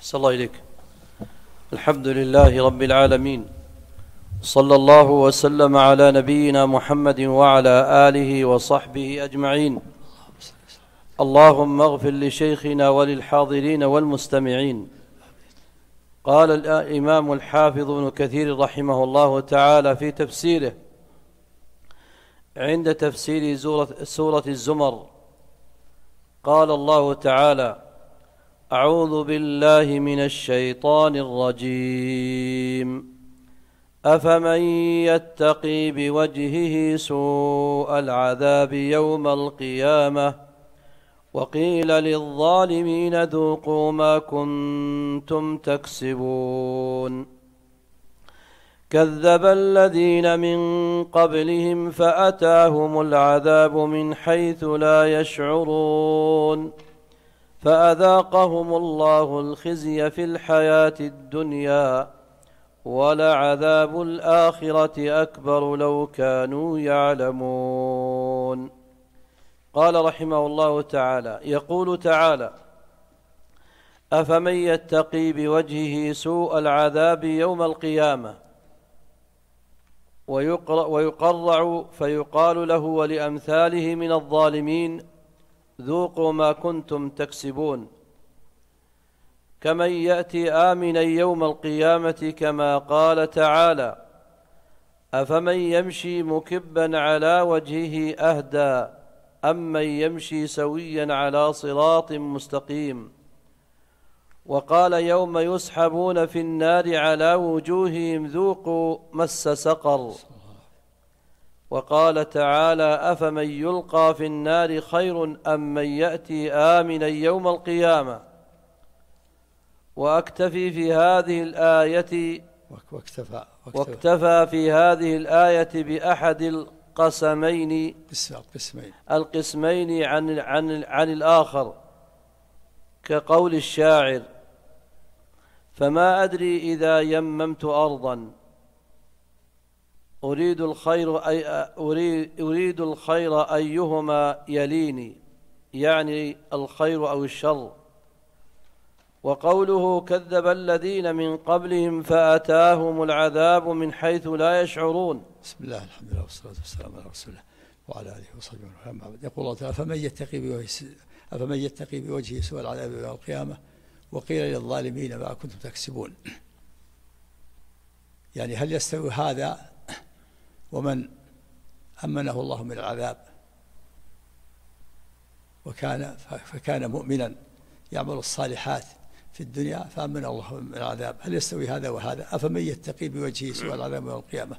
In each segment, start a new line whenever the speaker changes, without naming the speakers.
أحسن الله إليك. الحمد لله رب العالمين، صلى الله وسلم على نبينا محمد وعلى آله وصحبه أجمعين. اللهم اغفر لشيخنا وللحاضرين والمستمعين. قال الإمام الحافظ ابن كثير رحمه الله تعالى في تفسيره عند تفسير سورة الزمر، قال الله تعالى: أعوذ بالله من الشيطان الرجيم. أفمن يتقي بوجهه سوء العذاب يوم القيامة وقيل للظالمين ذوقوا ما كنتم تكسبون. كذب الذين من قبلهم فأتاهم العذاب من حيث لا يشعرون فأذاقهم الله الخزي في الحياة الدنيا ولعذاب الآخرة أكبر لو كانوا يعلمون. قال رحمه الله تعالى: يقول تعالى: أفمن يتقي بوجهه سوء العذاب يوم القيامة ويقرع فيقال له ولأمثاله من الظالمين ذوقوا ما كنتم تكسبون، كمن يأتي آمنا يوم القيامة كما قال تعالى: أفمن يمشي مكبا على وجهه أهدى أمن يمشي سويا على صراط مستقيم. وقال: يوم يسحبون في النار على وجوههم ذوقوا مس سقر. وقال تعالى: أفمن يلقى في النار خير أم من يأتي آمنا يوم القيامة. واكتفى في هذه الآية بأحد القسمين عن الآخر، كقول الشاعر: فما أدري إذا يممت أرضا أريد الخير أيهما يليني، يعني الخير أو الشر. وقوله: كذب الذين من قبلهم فأتاهم العذاب من حيث لا يشعرون.
بسم الله، الحمد لله والصلاة والسلام على رسول الله وعلى آله وصحبه وسلم. يقول الله تعالى: أفمن يتقي بوجهه سوء العذاب يوم القيامة وقيل للظالمين ما كنتم تكسبون. يعني هل يستوي هذا ومن أمنه الله من العذاب فكان مؤمنا يعمل الصالحات في الدنيا فأمن الله من العذاب؟ هل يستوي هذا وهذا؟ أفمن يتقي بوجهه سوء العذاب يوم القيامة،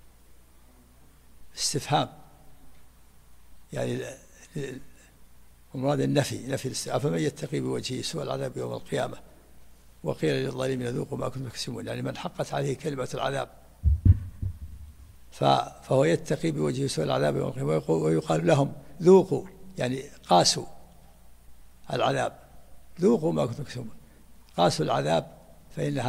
استفهام يعني ومراد النفي أفمن يتقي بوجهه سوء العذاب يوم القيامة وقيل للظالمين ذوقوا ما كنتم تكسبون، يعني من حقت عليه كلمة العذاب فهو يتقي بوجهه سوء العذاب يوم القيامة، ويقال لهم ذوقوا، يعني قاسوا العذاب، ذوقوا ما كنتم تكسبون، قاسوا العذاب فإن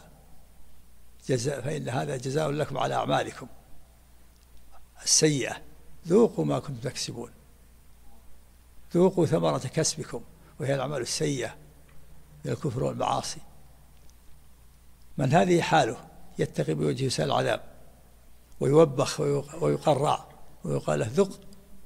هذا جزاء لكم على أعمالكم السيئة، ذوقوا ما كنتم تكسبون، ذوقوا ثمرة كسبكم وهي الأعمال السيئة من الكفر والمعاصي. من هذه حاله يتقي بوجهه سوء العذاب ويوبخ ويقرع ويقال له ذق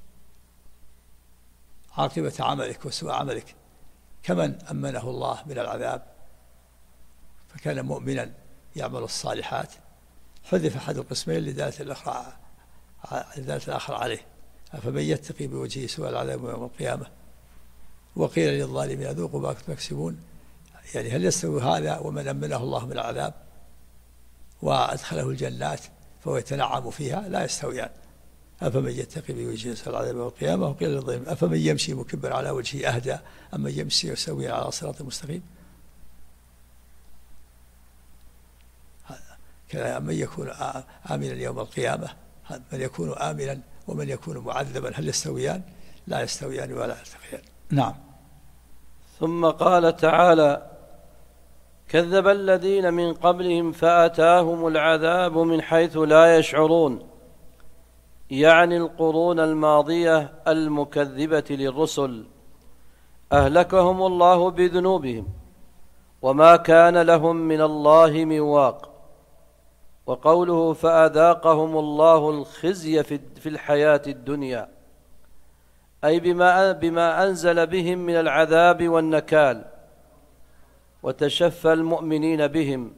عاقبة عملك وسوء عملك، كمن أمنه الله من العذاب فكان مؤمنا يعمل الصالحات. حذف أحد القسمين لدالة الآخر عليه. أفمن يتقي بوجهه سوء العذاب يوم القيامة وقيل للظالمين ذوقوا ما كنتم تكسبون، يعني هل يستوي هذا ومن أمنه الله من العذاب وأدخله الجنات فهو يتنعم فيها؟ لا يستويان. أفمن يتقي بوجهه سوء العذاب يوم القيامة وقيل للظالمين أفمن يمشي مكبا على وجهه أهدى أمن يمشي سويا على صراط مستقيم. من يكون آمنا يوم القيامة، من يكون آمنا ومن يكون معذبا، هل يستويان؟ لا يستويان ولا يلتقيان. نعم.
ثم قال تعالى: كذب الذين من قبلهم فأتاهم العذاب من حيث لا يشعرون، يعني القرون الماضية المكذبة للرسل، أهلكهم الله بذنوبهم وما كان لهم من الله من واق. وقوله فأذاقهم الله الخزي في الحياة الدنيا، أي بما أنزل بهم من العذاب والنكال، وتشفى المؤمنين بهم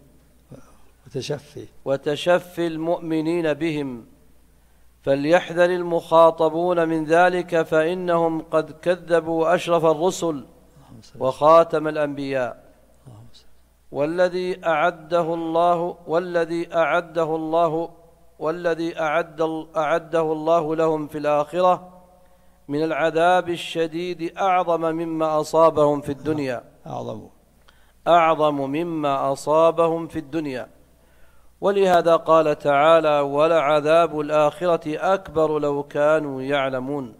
وتشفي المؤمنين بهم. فليحذر المخاطبون من ذلك، فإنهم قد كذبوا أشرف الرسل وخاتم الأنبياء، والذي أعده الله لهم في الآخرة من العذاب الشديد أعظم مما أصابهم في الدنيا ولهذا قال تعالى ولعذاب الآخرة أكبر لو كانوا يعلمون.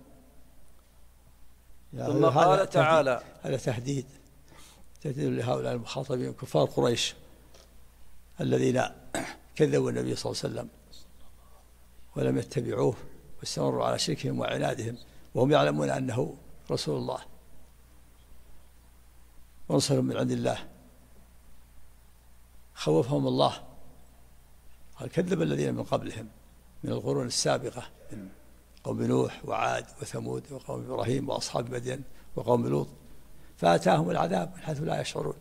ثم قال تعالى
هذا تهديد لهؤلاء المخاطبين كفار قريش الذين كذبوا النبي صلى الله عليه وسلم ولم يتبعوه واستمروا على شركهم وعنادهم وهم يعلمون أنه رسول الله ورسل من عند الله. خوفهم الله قال كذب الذين من قبلهم من القرون السابقة من قوم نوح وعاد وثمود وقوم إبراهيم وأصحاب مدين وقوم لوط، فأتاهم العذاب من حيث لا يشعرون،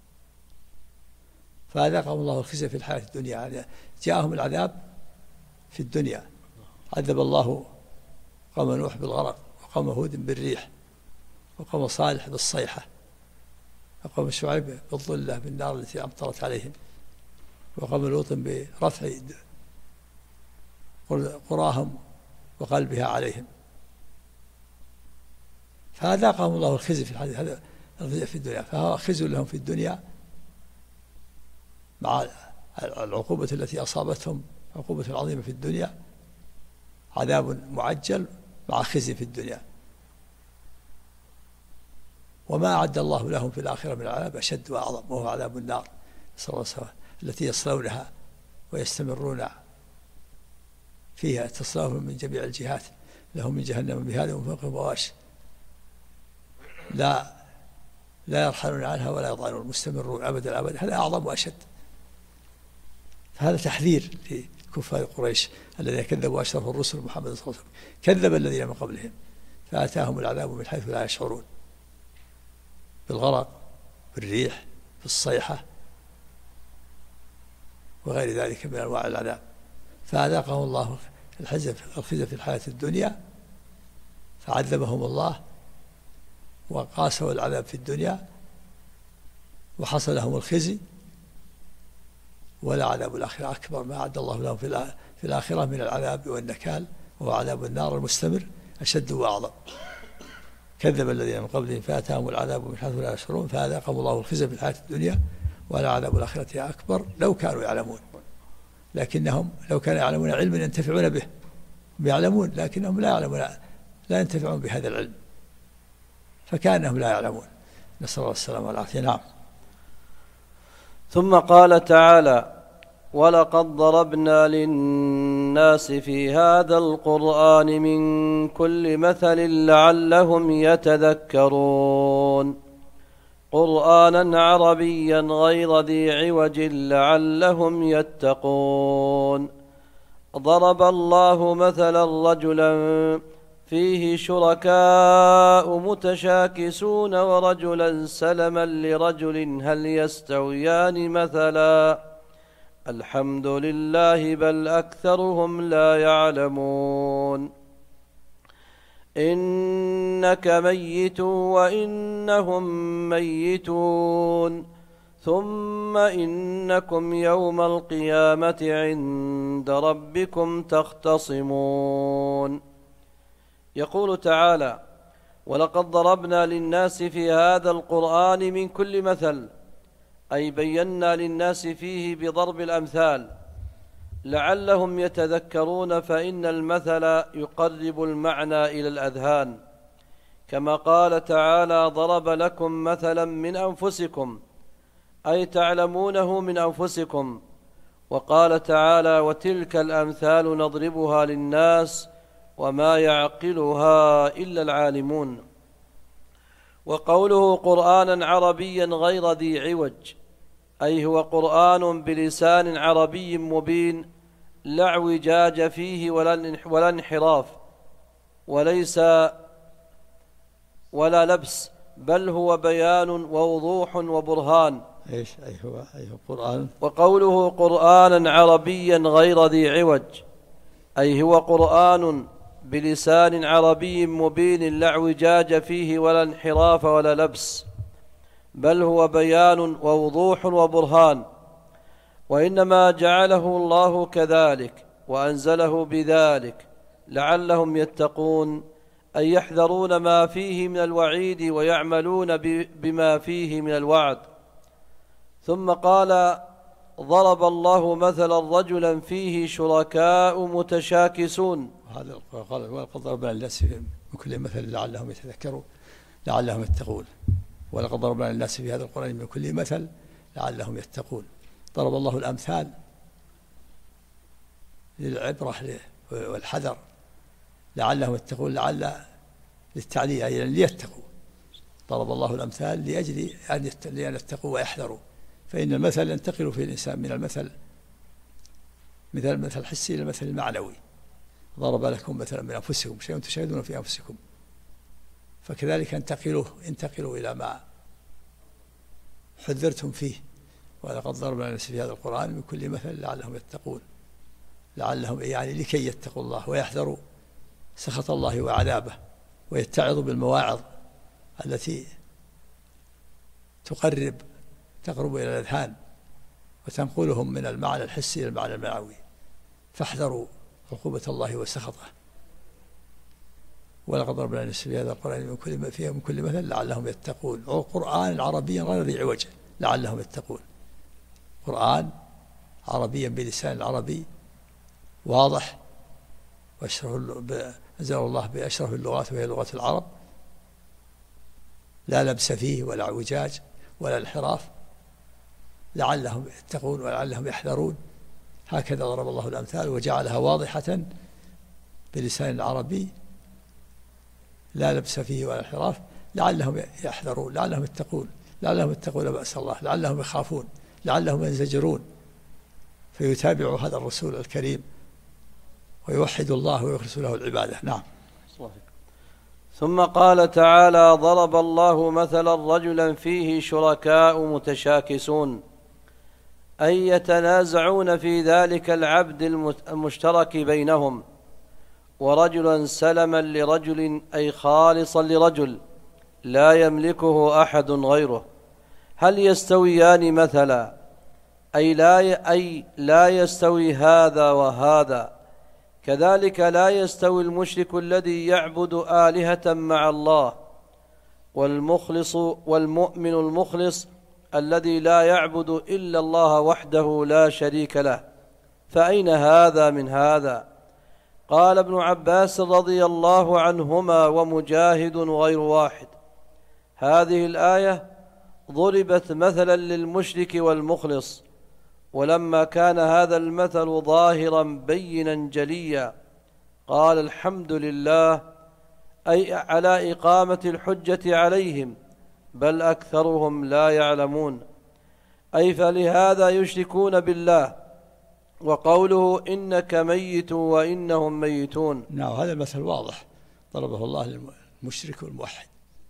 فأذاقهم الله الخزي في الحياة الدنيا. يعني جاءهم العذاب في الدنيا، عذب الله قوم نوح بالغرق، وقوم هود بالريح، وقوم صالح بالصيحة، وقوم شعيب بالظلة بالنار التي أمطرت عليهم، وقوم لوط برفع قراهم وقلبها عليهم. فأذاقهم الله الخزي في الحديث هذا في الدنيا، فهو خزي لهم في الدنيا مع العقوبة التي أصابتهم، عقوبة عظيمة في الدنيا، عذاب معجل مع خزي في الدنيا. وما أعد الله لهم في الآخرة من العذاب أشد وأعظم، وهو عذاب النار صلى الله عليه وسلم التي يصلونها ويستمرون فيها، تصلهم من جميع الجهات، لهم من جهنم بهذا ومن فوقهم غواش لا يرحلون عنها ولا يضعنون، مستمرون أبد الأبد. هذا أعظم وأشد. فهذا تحذير لكفار قريش الذين كذبوا أشرف الرسل محمد صلى الله عليه وسلم، كذب الذين من قبلهم فأتاهم العذاب من حيث لا يشعرون، بالغرق، بالريح، بالصيحة، وغير ذلك من أنواع العذاب. فأذاقهم الله الخزي في الحياة الدنيا، فعذبهم الله وقاسوا العذاب في الدنيا، وحصل لهم الخزي. ولا عذاب الآخرة أكبر، ما أعد الله لهم في الآخرة من العذاب والنكال، وهو عذاب النار المستمر أشد وأعظم. كذب الذين من قبلهم فأتاهم العذاب من حيث لا يشعرون، فأذاقهم الله الخزي في الحياة الدنيا، ولا عذاب الآخرة أكبر لو كانوا يعلمون. لكنهم لو كانوا يعلمون علما ينتفعون به، هم يعلمون لكنهم لا يعلمون، لا ينتفعون بهذا العلم، فكأنهم لا يعلمون. نسأل الله السلامة والعافية. نعم.
ثم قال تعالى ولقد ضربنا للناس في هذا القرآن من كل مثل لعلهم يتذكرون قرآنا عربيا غير ذي عوج لعلهم يتقون. ضرب الله مثلا رجلا فيه شركاء متشاكسون ورجلا سلما لرجل هل يستويان مثلا الحمد لله بل أكثرهم لا يعلمون. إنك ميت وإنهم ميتون ثم إنكم يوم القيامة عند ربكم تختصمون. يقول تعالى ولقد ضربنا للناس في هذا القرآن من كل مثل، أي بينا للناس فيه بضرب الأمثال لعلهم يتذكرون، فإن المثل يقرب المعنى إلى الأذهان، كما قال تعالى ضرب لكم مثلا من أنفسكم، أي تعلمونه من أنفسكم. وقال تعالى وتلك الأمثال نضربها للناس وما يعقلها إلا العالمون. وقوله قرآنا عربيا غير ذي عوج أي هو قرآن بلسان عربي مبين لا اعوجاج فيه ولا انحراف وليس ولا لبس، بل هو بيان ووضوح وبرهان.
أي هو قرآن.
وقوله قرآنا عربيا غير ذي عوج أي هو قرآن بلسان عربي مبين لا اعوجاج فيه ولا انحراف ولا لبس، بل هو بيان ووضوح وبرهان. وإنما جعله الله كذلك وأنزله بذلك لعلهم يتقون، أي يحذرون ما فيه من الوعيد ويعملون بما فيه من الوعد. ثم قال: ضرب الله مثلا رجلا فيه شركاء متشاكسون.
هذا قال: ولقد ضربنا للناس من كل مثل لعلهم يتذكرون لعلهم يتقون. ولقد ضربنا للناس في هذا القرآن من كل مثل لعلهم يتقون. ضرب الله الأمثال للعبرة والحذر لعلهم يتقون، لعل للتعليل أي ليتقوا. ضرب الله الأمثال لأجل أن يتقوا ويحذروا، فإن المثل ينتقل في الإنسان من المثل الحسي إلى المثل المعنوي. ضرب لكم مثلا من أنفسكم شيئا تشاهدون في أنفسكم، فكذلك انتقلوا إلى ما حذرتم فيه. ولقد ضربنا للناس في هذا القرآن من كل مثل لعلهم يتقون، لعلهم يعني لكي يتقوا الله ويحذروا سخط الله وعذابه، ويتعظوا بالمواعظ التي تقرب إلى الأذهان وتنقلهم من المعنى الحسي إلى المعنى المعنوي، فاحذروا عقوبة الله وسخطه. ولقد ضربنا للناس في هذا القرآن من كل مثل لعلهم يتقون. قرآن عربيا غير ذي عوج لعلهم يتقون. قرآن عربيا بلسان عربي واضح، أنزل الله بأشرف اللغات وهي لغة العرب، لا لبس فيه ولا اعوجاج ولا انحراف، لعلهم يتقون ولعلهم يحذرون. هكذا ضرب الله الأمثال وجعلها واضحة بلسان عربي لا لبس فيه ولا انحراف، لعلهم يحذرون، لعلهم يتقون بأس الله، لعلهم يخافون، لعلهم ينزجرون، فيتابعوا هذا الرسول الكريم ويوحد الله ويخلص له العبادة. نعم.
ثم قال تعالى: ضرب الله مثلا رجلا فيه شركاء متشاكسون، أي يتنازعون في ذلك العبد المشترك بينهم، ورجلا سلما لرجل أي خالصا لرجل لا يملكه أحد غيره. هل يستويان مثلا؟ أي لا يستوي هذا وهذا. كذلك لا يستوي المشرك الذي يعبد آلهة مع الله والمؤمن المخلص الذي لا يعبد إلا الله وحده لا شريك له. فأين هذا من هذا؟ قال ابن عباس رضي الله عنهما ومجاهد غير واحد: هذه الآية ضربت مثلا للمشرك والمخلص، ولما كان هذا المثل ظاهرا بينا جليا قال: الحمد لله، أي على إقامة الحجة عليهم، بل أكثرهم لا يعلمون. أي فلهذا يشركون بالله. وقوله إنك ميت وإنهم ميتون.
نعم، هذا المثل واضح ضربه الله للمشرك والموحد.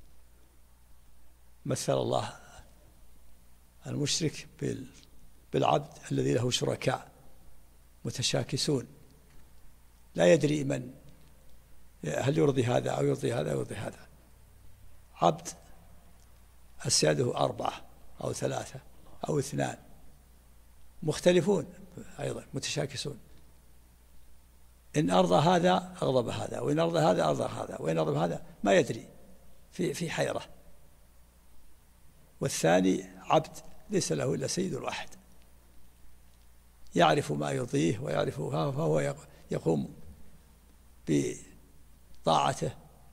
مثل الله المشرك بالعبد الذي له شركاء متشاكسون، لا يدري من هل يرضي هذا أو يرضي هذا أو يرضي هذا. عبد أسياده 4 أو 3 أو 2 مختلفون أيضا متشاكسون، إن أرضى هذا أغضب هذا، وإن أرضى هذا أرضى هذا، وإن أرضى هذا ما يدري، في حيرة. والثاني عبد ليس له إلا سيد واحد يعرف ما يرضيه ويعرف، فهو يقوم بطاعته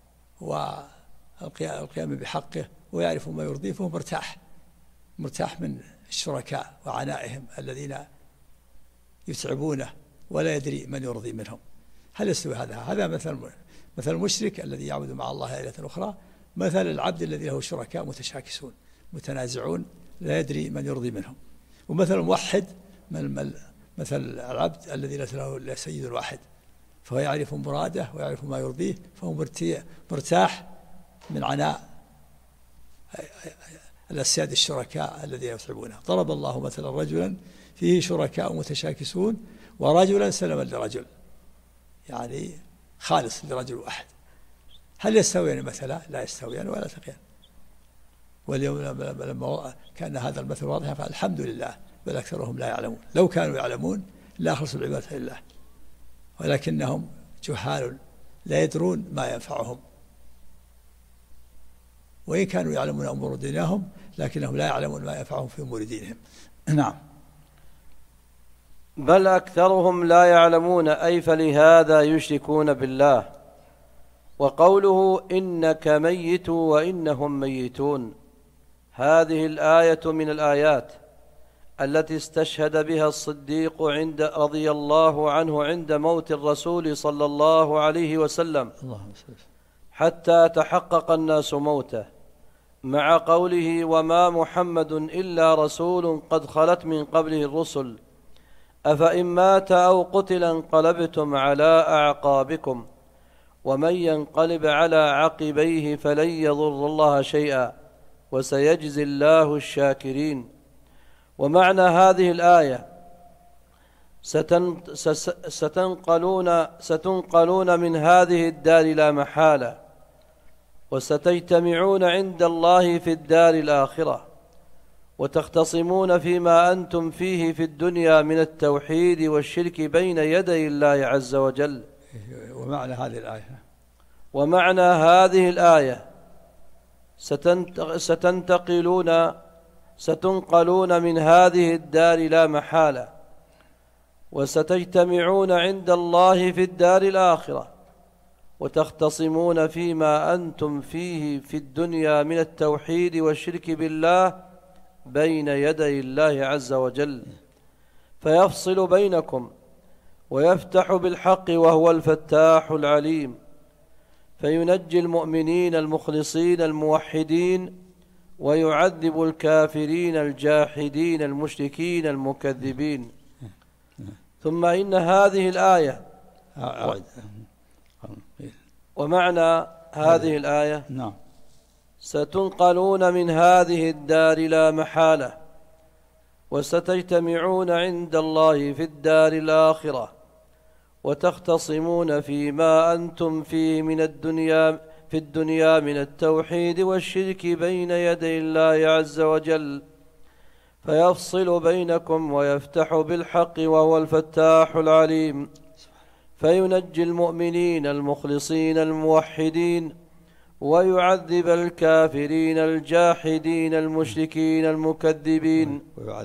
والقيام بحقه ويعرف ما يرضيه، فهو مرتاح من الشركاء وعنائهم الذين يتعبونه ولا يدري من يرضي منهم. هل يستوي هذا؟ هذا مثل المشرك الذي يعبد مع الله آلهة أخرى، مثل العبد الذي له شركاء متشاكسون متنازعون لا يدري من يرضي منهم. ومثل الموحد مثل العبد الذي ليس له سيد واحد، فهو يعرف مراده ويعرف ما يرضيه، فهو مرتاح من عناء الأسياد الشركاء الذين يصحبونه. ضرب الله مثلا رجلا فيه شركاء متشاكسون ورجلا سلما لرجل، يعني خالص لرجل واحد. هل يستويان مثلا؟ لا يستويان ولا تقيان. واليوم لما كان هذا المثل واضحا فالحمد لله، بل أكثرهم لا يعلمون. لو كانوا يعلمون لا أخلصوا العبادة لله، ولكنهم جهال لا يدرون ما ينفعهم، وإن كانوا يعلمون أمور دينهم لكنهم لا يعلمون ما ينفعهم في أمور دينهم. نعم.
بل أكثرهم لا يعلمون، أي فلهذا يشركون بالله. وقوله إنك ميت وإنهم ميتون، هذه الآية من الآيات التي استشهد بها الصديق رضي الله عنه عند موت الرسول صلى الله عليه وسلم حتى تحقق الناس موته، مع قوله وما محمد إلا رسول قد خلت من قبله الرسل أفإن مات أو قتل انقلبتم على أعقابكم ومن ينقلب على عقبيه فلن يضر الله شيئا وسيجزي الله الشاكرين. ومعنى هذه الآية ستنقلون من هذه الدار لا محالة، وستجتمعون عند الله في الدار الآخرة، وتختصمون فيما أنتم فيه في الدنيا من التوحيد والشرك بين يدي الله عز وجل. ومعنى هذه الآية ستنقلون من هذه الدار لا محالة، وستجتمعون عند الله في الدار الآخرة، وتختصمون فيما أنتم فيه في الدنيا من التوحيد والشرك بالله بين يدي الله عز وجل، فيفصل بينكم ويفتح بالحق وهو الفتاح العليم، فينجي المؤمنين المخلصين الموحدين، ويعذب الكافرين الجاحدين المشركين المكذبين. ثم إن هذه الآية ومعنى هذه الآية ستنقلون من هذه الدار لا محالة، وستجتمعون عند الله في الدار الآخرة، وتختصمون فيما أنتم فيه في الدنيا من التوحيد والشرك بين يدي الله عز وجل، فيفصل بينكم ويفتح بالحق وهو الفتاح العليم، فينجي المؤمنين المخلصين الموحدين، ويعذب الكافرين الجاحدين المشركين المكذبين.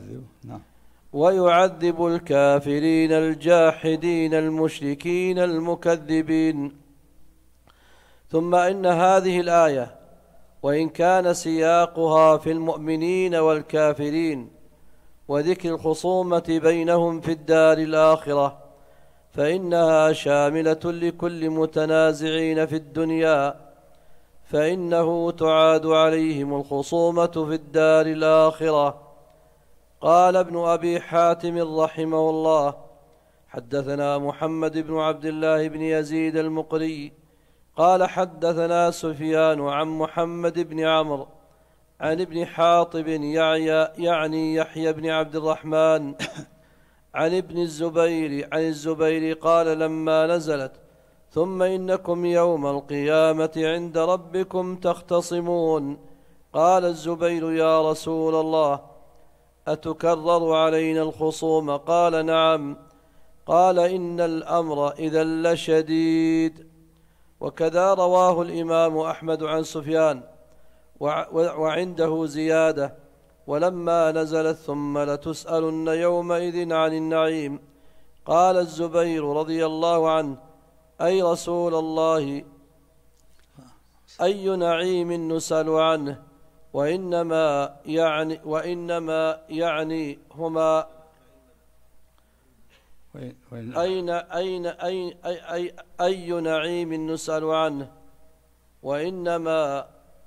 ويعذب الكافرين الجاحدين المشركين المكذبين. ثم إن هذه الآية وإن كان سياقها في المؤمنين والكافرين وذكر الخصومة بينهم في الدار الآخرة، فإنها شاملة لكل متنازعين في الدنيا، فإنه تعاد عليهم الخصومة في الدار الآخرة. قال ابن أبي حاتم رحمه الله حدثنا محمد بن عبد الله بن يزيد المقري قال حدثنا سفيان عن محمد بن عمرو عن ابن حاطب يعني يحيى بن عبد الرحمن عن ابن الزبير قال لما نزلت ثم إنكم يوم القيامة عند ربكم تختصمون، قال الزبير يا رسول الله أتكرر علينا الخصوم؟ قال نعم. قال إن الأمر إذا لشديد. وكذا رواه الإمام أحمد عن سفيان وعنده زيادة ولما نزلت ثم لتسألن يومئذ عن النعيم. قال الزبير رضي الله عنه أي رسول الله أي نعيم نسأل عنه؟ وإنما يعني هما أي نعيم نسأل عنه؟ وإنما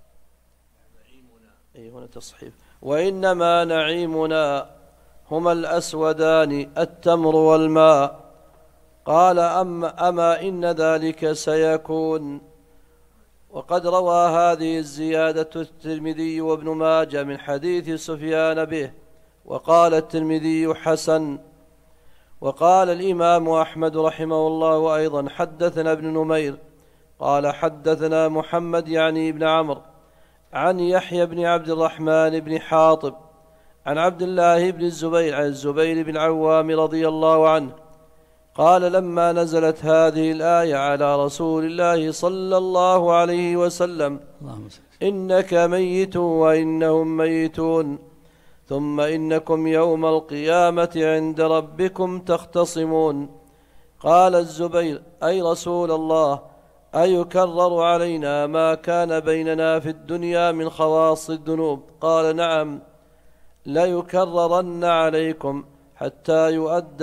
أي هنا تصحيف. وإنما نعيمنا هما الأسودان التمر والماء. قال أما إن ذلك سيكون. وقد روى هذه الزيادة الترمذي وابن ماجه من حديث سفيان به، وقال الترمذي حسن. وقال الإمام أحمد رحمه الله أيضا حدثنا ابن نمير قال حدثنا محمد يعني ابن عمرو عن يحيى بن عبد الرحمن بن حاطب عن عبد الله بن الزبير عن الزبير بن العوام رضي الله عنه قال لما نزلت هذه الآية على رسول الله صلى الله عليه وسلم إنك ميت وإنهم ميتون ثم إنكم يوم القيامة عند ربكم تختصمون. قال الزبير أي رسول الله أيكرر علينا ما كان بيننا في الدنيا من خواص الذنوب؟ قال نعم ليكررن عليكم حتى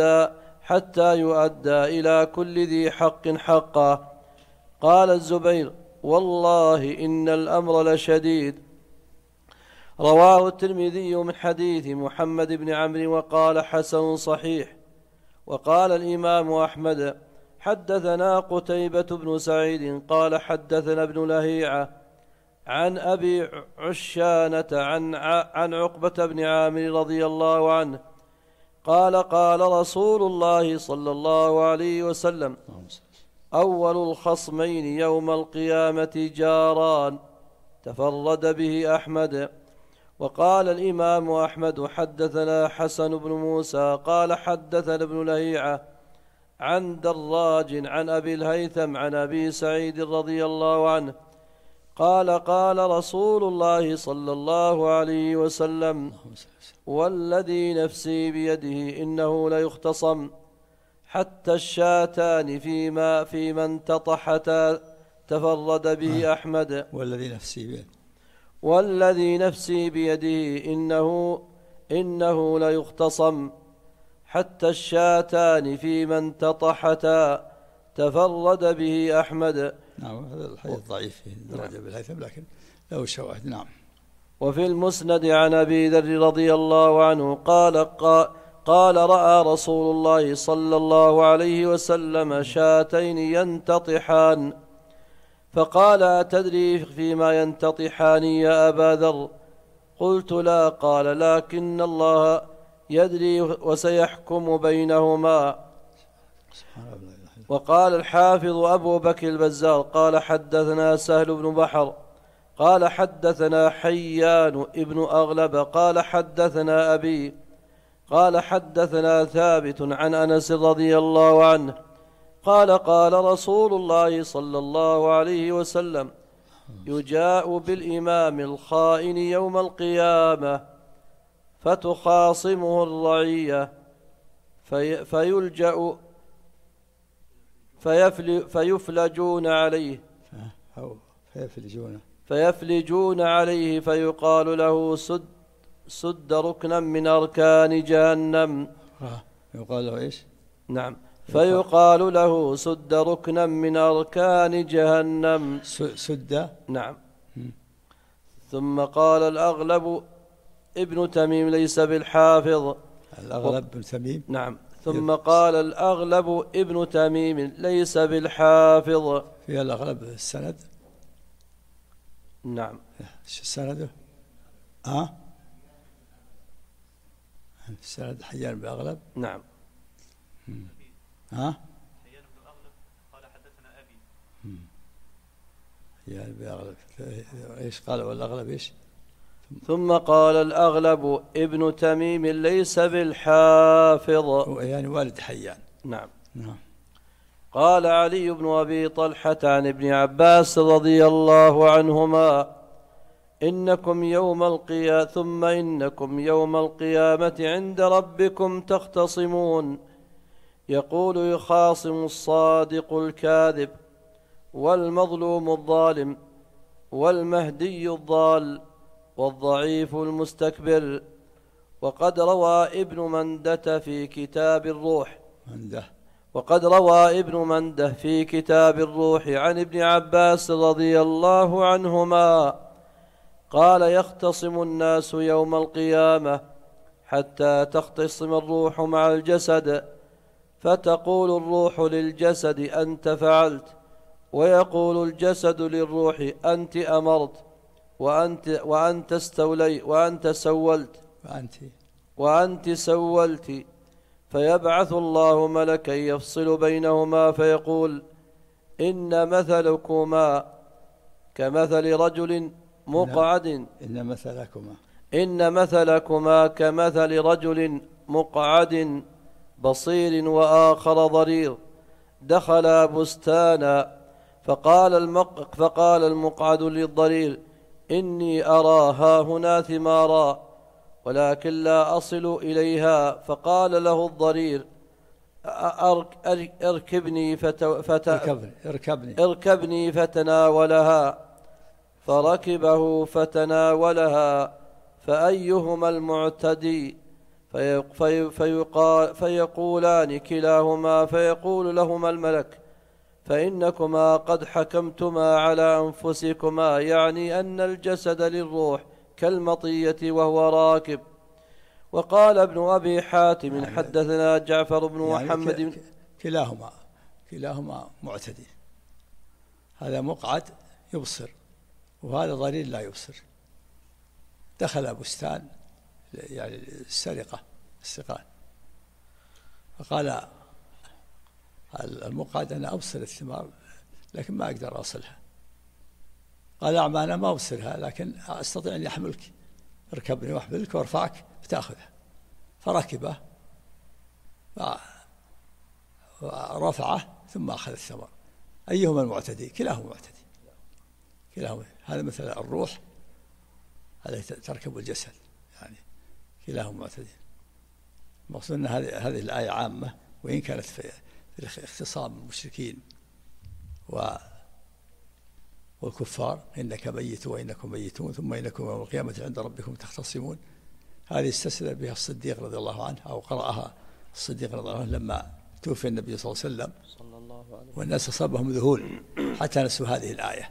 يؤدى إلى كل ذي حق حقا. قال الزبير والله إن الأمر لشديد. رواه الترمذي من حديث محمد بن عمرو وقال حسن صحيح. وقال الإمام أحمد حدثنا قتيبة بن سعيد قال حدثنا ابن لهيعة عن أبي عشانة عن عقبة بن عامر رضي الله عنه قال قال رسول الله صلى الله عليه وسلم أول الخصمين يوم القيامة جاران تفرد به أحمد. وقال الإمام أحمد حدثنا حسن بن موسى قال حدثنا ابن لهيعة عن دراج عن أبي الهيثم عن أبي سعيد رضي الله عنه قال قال رسول الله صلى الله عليه وسلم والذي نفسي بيده إنه ليختصم حتى الشاتان فيما انتطحتا تفرد به أحمد. والذي نفسي بيده إنه ليختصم حتى الشاتان فيما انتطحتا تفرد به أحمد.
نعم هذا الحديث ضعيف درجة بالهيثم لكن له شواهد. نعم.
وفي المسند عن أبي ذر رضي الله عنه قال رأى رسول الله صلى الله عليه وسلم شاتين ينتطحان فقال أتدري فيما ينتطحان يا أبا ذر؟ قلت لا. قال لكن الله يدري وسيحكم بينهما. وقال الحافظ أبو بكر البزار قال حدثنا سهل بن بحر قال حدثنا حيان ابن أغلب قال حدثنا أبي قال حدثنا ثابت عن أنس رضي الله عنه قال قال رسول الله صلى الله عليه وسلم يجاء بالإمام الخائن يوم القيامة فتخاصمه الرعية فيفلجون عليه فيقال له سد ركنا من أركان جهنم.
يقال له إيش؟
نعم فيقال له سد ركنا من أركان جهنم.
سد؟
نعم. ثم قال الأغلب ابن تميم ليس بالحافظ.
الأغلب ابن تميم؟
نعم. ثم قال الأغلب ابن تميم ليس بالحافظ.
في الأغلب السند؟
نعم.
شو سنده؟ السند حيان بأغلب؟
نعم.
حيان بن أغلب قال حدثنا أبي.
حيان بأغلب إيش قال والأغلب إيش؟
ثم قال الأغلب ابن تميم ليس بالحافظ
يعني والد حيان.
نعم.
نعم.
قال علي بن أبي طلحة عن ابن عباس رضي الله عنهما إنكم يوم القيامة عند ربكم تختصمون يقول يخاصم الصادق الكاذب والمظلوم الظالم والمهدي الضال والضعيف المستكبر. وقد روى ابن منده في كتاب الروح عن ابن عباس رضي الله عنهما قال يختصم الناس يوم القيامة حتى تختصم الروح مع الجسد، فتقول الروح للجسد أنت فعلت، ويقول الجسد للروح أنت أمرت، وأنت سولت. فيبعث الله ملكا يفصل بينهما فيقول إن مثلكما كمثل رجل مقعد بصير وآخر ضرير دخلا بستانا، فقال المقعد للضرير إني أرى هاهنا ثمارا ولكن لا أصل إليها. فقال له الضرير اركبني فتناولها، فركبه فتناولها. فأيهما المعتدي؟ فيقولان كلاهما. فيقول لهما الملك فإنكما قد حكمتما على أنفسكما، يعني أن الجسد للروح كالمطية وهو راكب. وقال ابن أبي حاتم حدثنا جعفر بن محمد.
كلاهما معتدي، هذا مقعد يبصر وهذا ضرير لا يبصر. دخل بستان يعني السقاء، فقال المقعد أنا أبصر الثمار لكن ما أقدر أصلها. قال أعمى أنا ما أبصرها لكن أستطيع أن يحملك، اركبني وأحملك وارفعك وتأخذها. فركبه ورفعه ثم أخذ الثمر. أيهما المعتدي؟ كلاهما معتدي. هذا مثل الروح التي تركب الجسد، يعني كلاهما معتدي. المقصود أن هذه الآية عامة، وإن كانت في اختصام المشركين والكفار إنك ميت وإنكم ميتون ثم إنكم يوم القيامة عند ربكم تختصمون. هذه استشهد بها الصديق رضي الله عنه، أو قرأها الصديق رضي الله عنه لما توفي النبي صلى الله عليه وسلم والناس أصابهم ذهول حتى نسوا هذه الآية.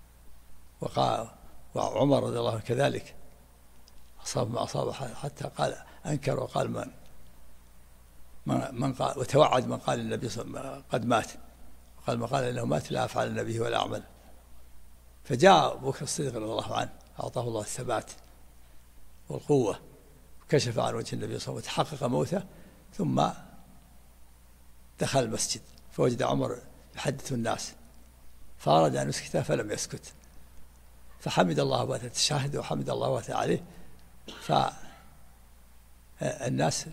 وعمر رضي الله عنه كذلك أصاب ما أصاب حتى قال أنكر وقال من قال وتوعد من قال النبي صلى الله عليه وسلم قد مات، وقال ما قال إنه مات لا أفعل النبي ولا أعمل. فجاء أبو بكر الصديق رضي الله عنه أعطاه الله الثبات والقوة، وكشف عن وجه النبي صلى الله عليه وسلم وتحقق موته، ثم دخل المسجد فوجد عمر يحدث الناس، فأراد أن يسكت فلم يسكت، فحمد الله وأثنى تشهد وحمد الله وأثنى عليه. فالناس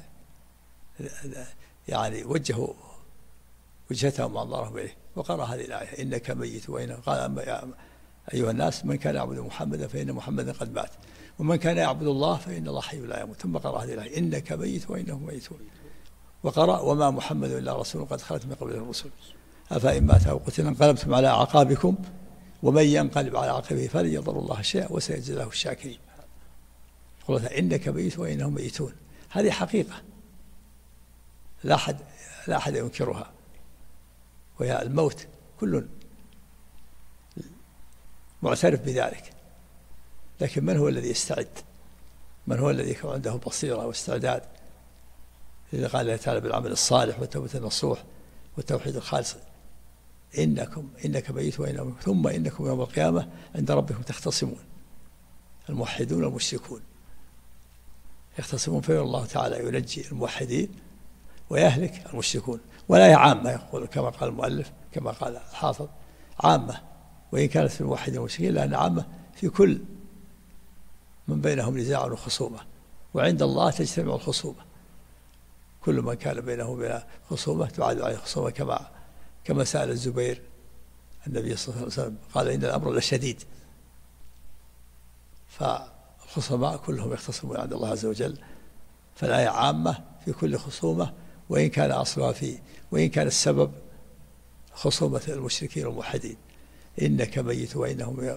يعني وجهوا وجهتهم وأنظارهم إليه، وقرأ هذه الآية إنك ميت وإن قال أيها الناس من كان يعبد محمدا فإن محمدا قد مات ومن كان يعبد الله فإن الله حي لا يموت. ثم قرأ هذه الآية إنك ميت وإنهم ميتون، وقرأ وما محمد إلا رسول قد خلت من قبله الرسل أفإن مات أو قتل انقلبتم على أعقابكم ومن ينقلب على عقبه فلن يضر الله شيئا وسيجزي الله الشاكرين. قلت إنك ميت وإنهم ميتون، هذه حقيقة لا أحد ينكرها، وهي الموت كل معترف بذلك. لكن من هو الذي يستعد؟ من هو الذي يكون عنده بصيرة واستعداد؟ إذا قال الله تعالى بالعمل الصالح والتوبة النصوح والتوحيد الخالص إنك ميت وإنهم ثم إنكم يوم القيامة عند ربكم تختصمون. الموحدون والمشركون يختصمون، فيقول الله تعالى ينجي الموحدين ويهلك المشركون. ولا عامة يقول كما قال المؤلف كما قال الحافظ، عامة وإن كانت في الموحدين والمشركين، لأن عامة في كل من بينهم نزاع وخصومة، وعند الله تجتمع الخصومة. كل من كان بينه وبين خصومة تعاد عليه خصومة، كما سأل الزبير النبي صلى الله عليه وسلم قال إن الأمر لشديد. فالخصماء كلهم يختصمون عند الله عز وجل، فالآية عامة في كل خصومة، وإن كان أصلها وإن كان السبب خصومة المشركين والموحدين. إنك ميت وإنهم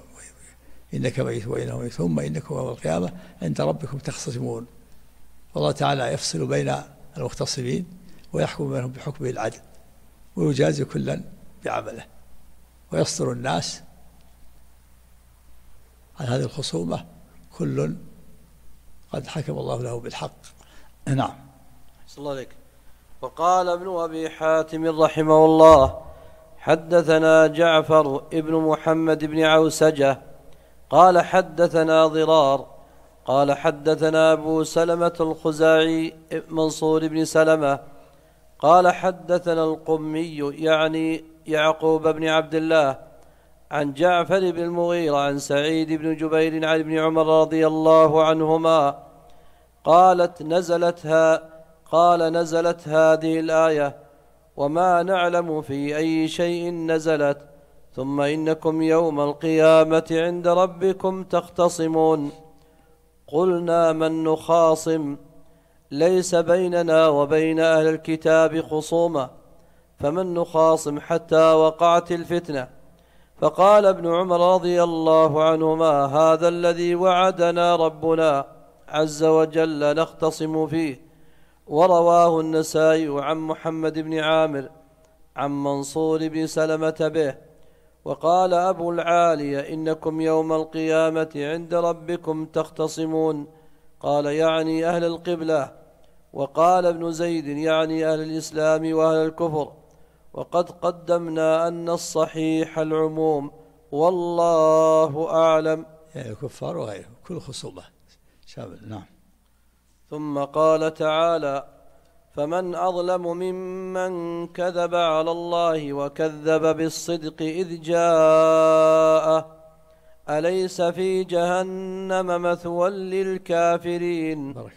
ثم إنكم يوم القيامة عند ربكم تختصمون. والله تعالى يفصل بين المختصمين ويحكم بينهم بحكمه العدل، ويجازي كلا بعمله، ويصدر الناس عن هذه الخصومة كل قد حكم الله له بالحق. نعم.
صلى الله عليك. وقال ابن أبي حاتم رحمه الله: حدثنا جعفر ابن محمد بن عوسجة قال حدثنا ضرار قال حدثنا أبو سلمة الخزاعي منصور بن سلمة قال حدثنا القمي يعني يعقوب بن عبد الله عن جعفر بن المغيرة عن سعيد بن جبير عن ابن عمر رضي الله عنهما قال نزلت هذه الآية: وما نعلم في أي شيء نزلت، ثم إنكم يوم القيامة عند ربكم تختصمون. قلنا: من نخاصم؟ ليس بيننا وبين أهل الكتاب خصومة، فمن نخاصم حتى وقعت الفتنة. فقال ابن عمر رضي الله عنهما: هذا الذي وعدنا ربنا عز وجل نختصم فيه. ورواه النسائي عن محمد بن عامر عن منصور بن سلمة به. وقال أبو العالية: إنكم يوم القيامة عند ربكم تختصمون، قال يعني أهل القبلة. وقال ابن زيد يعني أهل الإسلام وأهل الكفر. وقد قدمنا أن الصحيح العموم، والله أعلم.
يعني الكفار وغيرهم كل خصومة شامل. نعم.
ثم قال تعالى: فمن أظلم ممن كذب على الله وكذب بالصدق إذ جاءه، أليس في جهنم مثوى للكافرين.
بركة.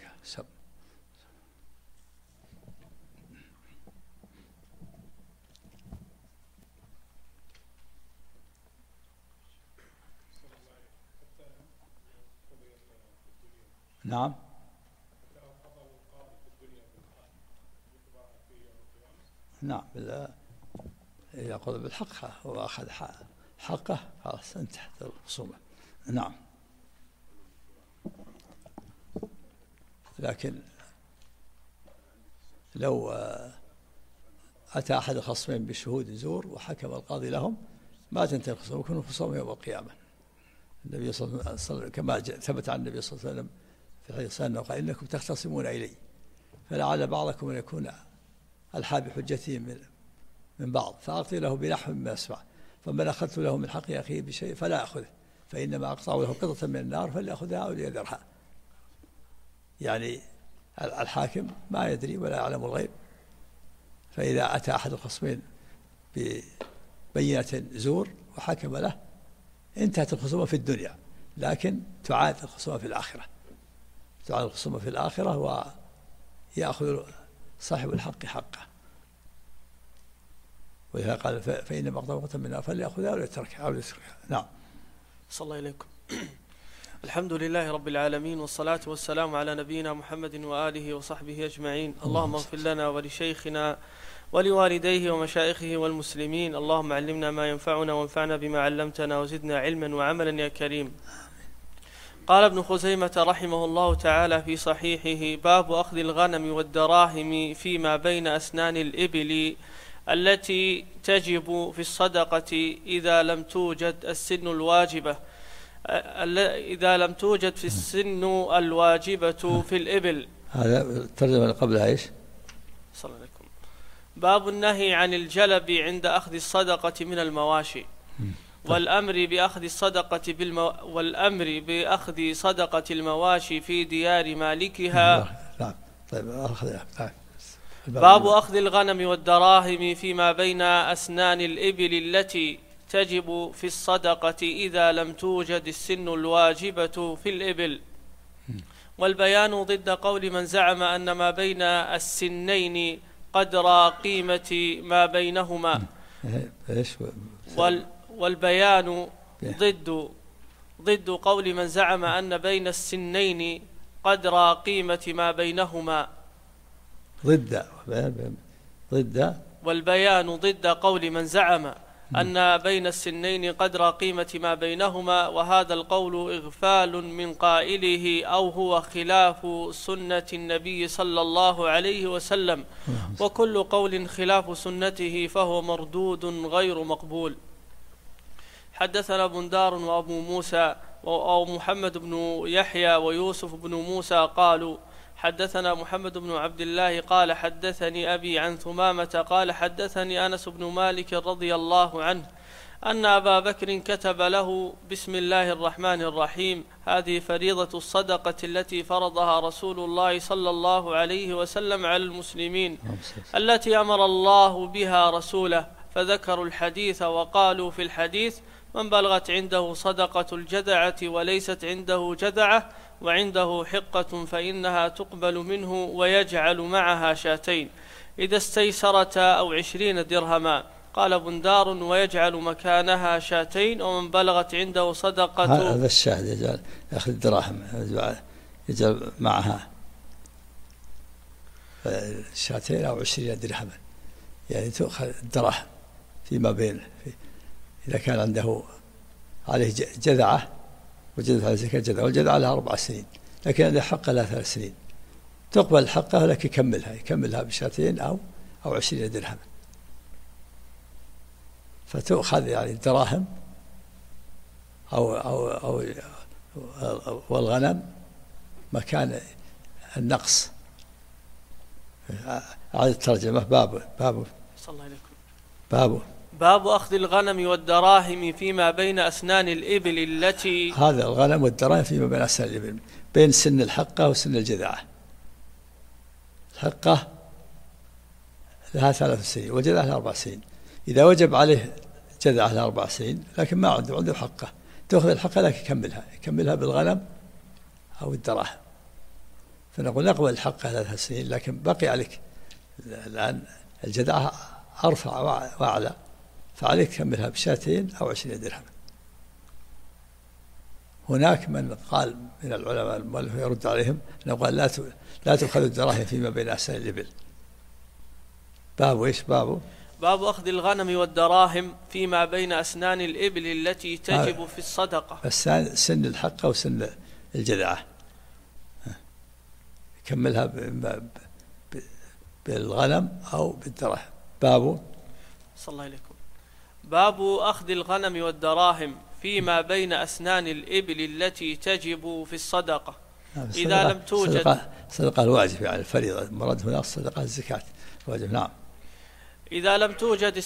نعم. نعم. إذا قضى بالحق وأخذ حقه خلاص انتهت الخصومة. نعم. لكن لو أتى أحد الخصمين بشهود زور وحكم القاضي لهم ما تنتهي الخصومة، يكون خصوم يوم القيامة. النبي صلى الله عليه وسلم كما ثبت عن النبي صلى الله عليه وسلم في الحديث أنه قال: إنكم تختصمون إلي، فلعل بعضكم أن يكون ألحى بحجته من بعض، فأعطي له بلحم ما يسمع، فمن أخذت له من حق أخيه بشيء فلا أخذه، فإنما أقطع له قطعة من النار فليأخذها أو ليذرها. يعني الحاكم ما يدري ولا يعلم الغيب، فإذا أتى أحد الخصمين ببينة زور وحكم له انتهت الخصومة في الدنيا، لكن تعاد الخصومة في الآخرة. تعاد الخصومة في الآخرة ويأخذ صاحب الحق حقه. وإذا قال: فإن مقطعة منها فليأخذها أو يتركها. نعم.
صلى الله عليكم. الحمد لله رب العالمين، والصلاة والسلام على نبينا محمد وآله وصحبه أجمعين. اللهم اغفر لنا ولشيخنا ولوالديه ومشايخه والمسلمين. اللهم علمنا ما ينفعنا وانفعنا بما علمتنا وزدنا علما وعملا يا كريم. قال ابن خزيمة رحمه الله تعالى في صحيحه: باب أخذ الغنم والدراهم فيما بين أسنان الإبل التي تجب في الصدقة إذا لم توجد السن الواجبة في السن الواجبة في الإبل.
هذا الترجمة اللي قبلها إيش؟
صلى الله عليكم. باب النهي عن الجلب عند أخذ الصدقة من المواشي، والأمر بأخذ صدقة المواشي في ديار مالكها.
طيب.
باب أخذ الغنم والدراهم فيما بين أسنان الإبل التي تجب في الصدقة إذا لم توجد السن الواجبة في الإبل، والبيان ضد قول من زعم أن ما بين السنين قدر قيمة ما بينهما، والبيان ضد قول من زعم أن بين السنين قدر قيمة ما بينهما. والبيان ضد قول من زعم أن بين السنين قدر قيمة ما بينهما، وهذا القول إغفال من قائله أو هو خلاف سنة النبي صلى الله عليه وسلم، وكل قول خلاف سنته فهو مردود غير مقبول. حدثنا بندار وأبو موسى أو محمد بن يحيى ويوسف بن موسى قالوا حدثنا محمد بن عبد الله قال حدثني أبي عن ثمامة قال حدثني أنس بن مالك رضي الله عنه أن أبا بكر كتب له بسم الله الرحمن الرحيم هذه فريضة الصدقة التي فرضها رسول الله صلى الله عليه وسلم على المسلمين التي أمر الله بها رسوله، فذكروا الحديث وقالوا في الحديث من بلغت عنده صدقة الجذعة وليست عنده جذعة وعنده حقة فإنها تقبل منه ويجعل معها شاتين إذا استيسرتا أو 20 درهما. قال بندار ويجعل مكانها شاتين، ومن بلغت عنده صدقة
هذا الشاهد يجعل يأخذ الدراهم يجعل معها شاتين أو 20 درهما، يعني تؤخذ الدراهم فيما بينه إذا كان عنده عليه جذعة وجدت على زكاة جذعة والجذعة لها 4 سنين لكن عنده حقه لها 3 سنين، تقبل حقه لكن يكملها بشاتين أو 20 درهما، فتؤخذ يعني الدراهم أو والغنم مكان النقص. هذه الترجمة باب
أخذ الغنم والدراهم فيما بين أسنان الإبل التي
هذا الغنم والدراهم فيما بين أسنان الإبل بين سن الحقة وسن الجذعة. الحقة لها 3 سنين والجذعة لها 4 سنين، إذا وجب عليه جذعة لها 4 سنين لكن ما عنده حقة، تأخذ الحقة لكن يكملها بالغنم أو الدراهم، فنقول نقبل الحقة 3 سنين لكن بقي عليك الآن الجذعة أرفع وأعلى، فعليك تكملها بشاتين أو 20 درهم. هناك من قال من العلماء المؤلف يرد عليهم أنه قال لا تؤخذ الدراهم فيما بين أسنان الإبل. باب
أخذ الغنم والدراهم فيما بين أسنان الإبل التي تجب في الصدقة،
سن الحقة وسن الجذعة يكملها بالغنم أو بالدراهم.
صلى الله عليكم. باب أخذ الغنم والدراهم فيما بين أسنان الإبل التي تجب في الصدقة إذا لم توجد
صدقة الواجب يعني الفريضة، المراد هنا صدقة الزكاة الواجب. نعم.
إذا لم توجد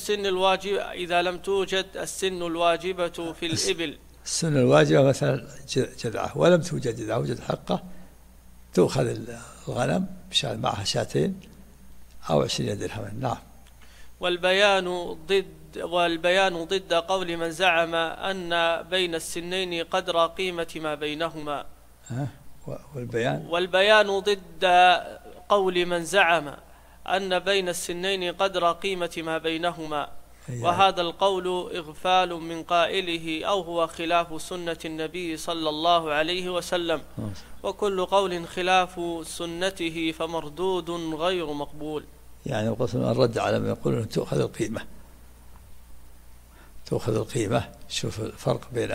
السن الواجبة في الإبل،
السن الواجبة مثلا جذعة ولم توجد جذعة وجد حقة، تؤخذ الغنم معها شاتين أو 20 درهما. نعم.
والبيان ضد قول من زعم أن بين السنين قدر قيمة ما بينهما. والبيان ضد قول من زعم أن بين السنين قدر قيمة ما بينهما، وهذا القول إغفال من قائله أو هو خلاف سنة النبي صلى الله عليه وسلم، وكل قول خلاف سنته فمردود غير مقبول.
يعني القسم الرد على من يقول أن تؤخذ القيمة. شوف الفرق بين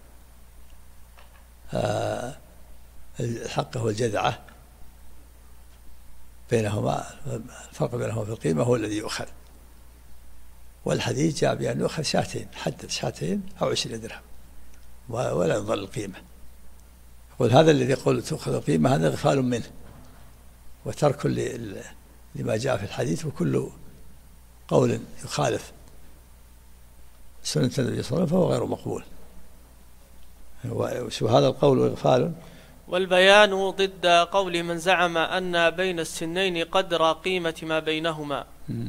الحقة والجذعة، الفرق بينهما في القيمة هو الذي يؤخذ، والحديث جاء بأن يؤخذ شاتين، حدد شاتين أو 20 درهم ولا يظل القيمة. يقول هذا الذي يقول تؤخذ القيمة هذا غفال منه وترك لما جاء في الحديث، وكل قول يخالف سنة النبي صلى الله عليه وسلم فهو غير مقبول. وشو هذا القول إغفال.
والبيان ضد قول من زعم أن بين السنين قدر قيمة ما بينهما،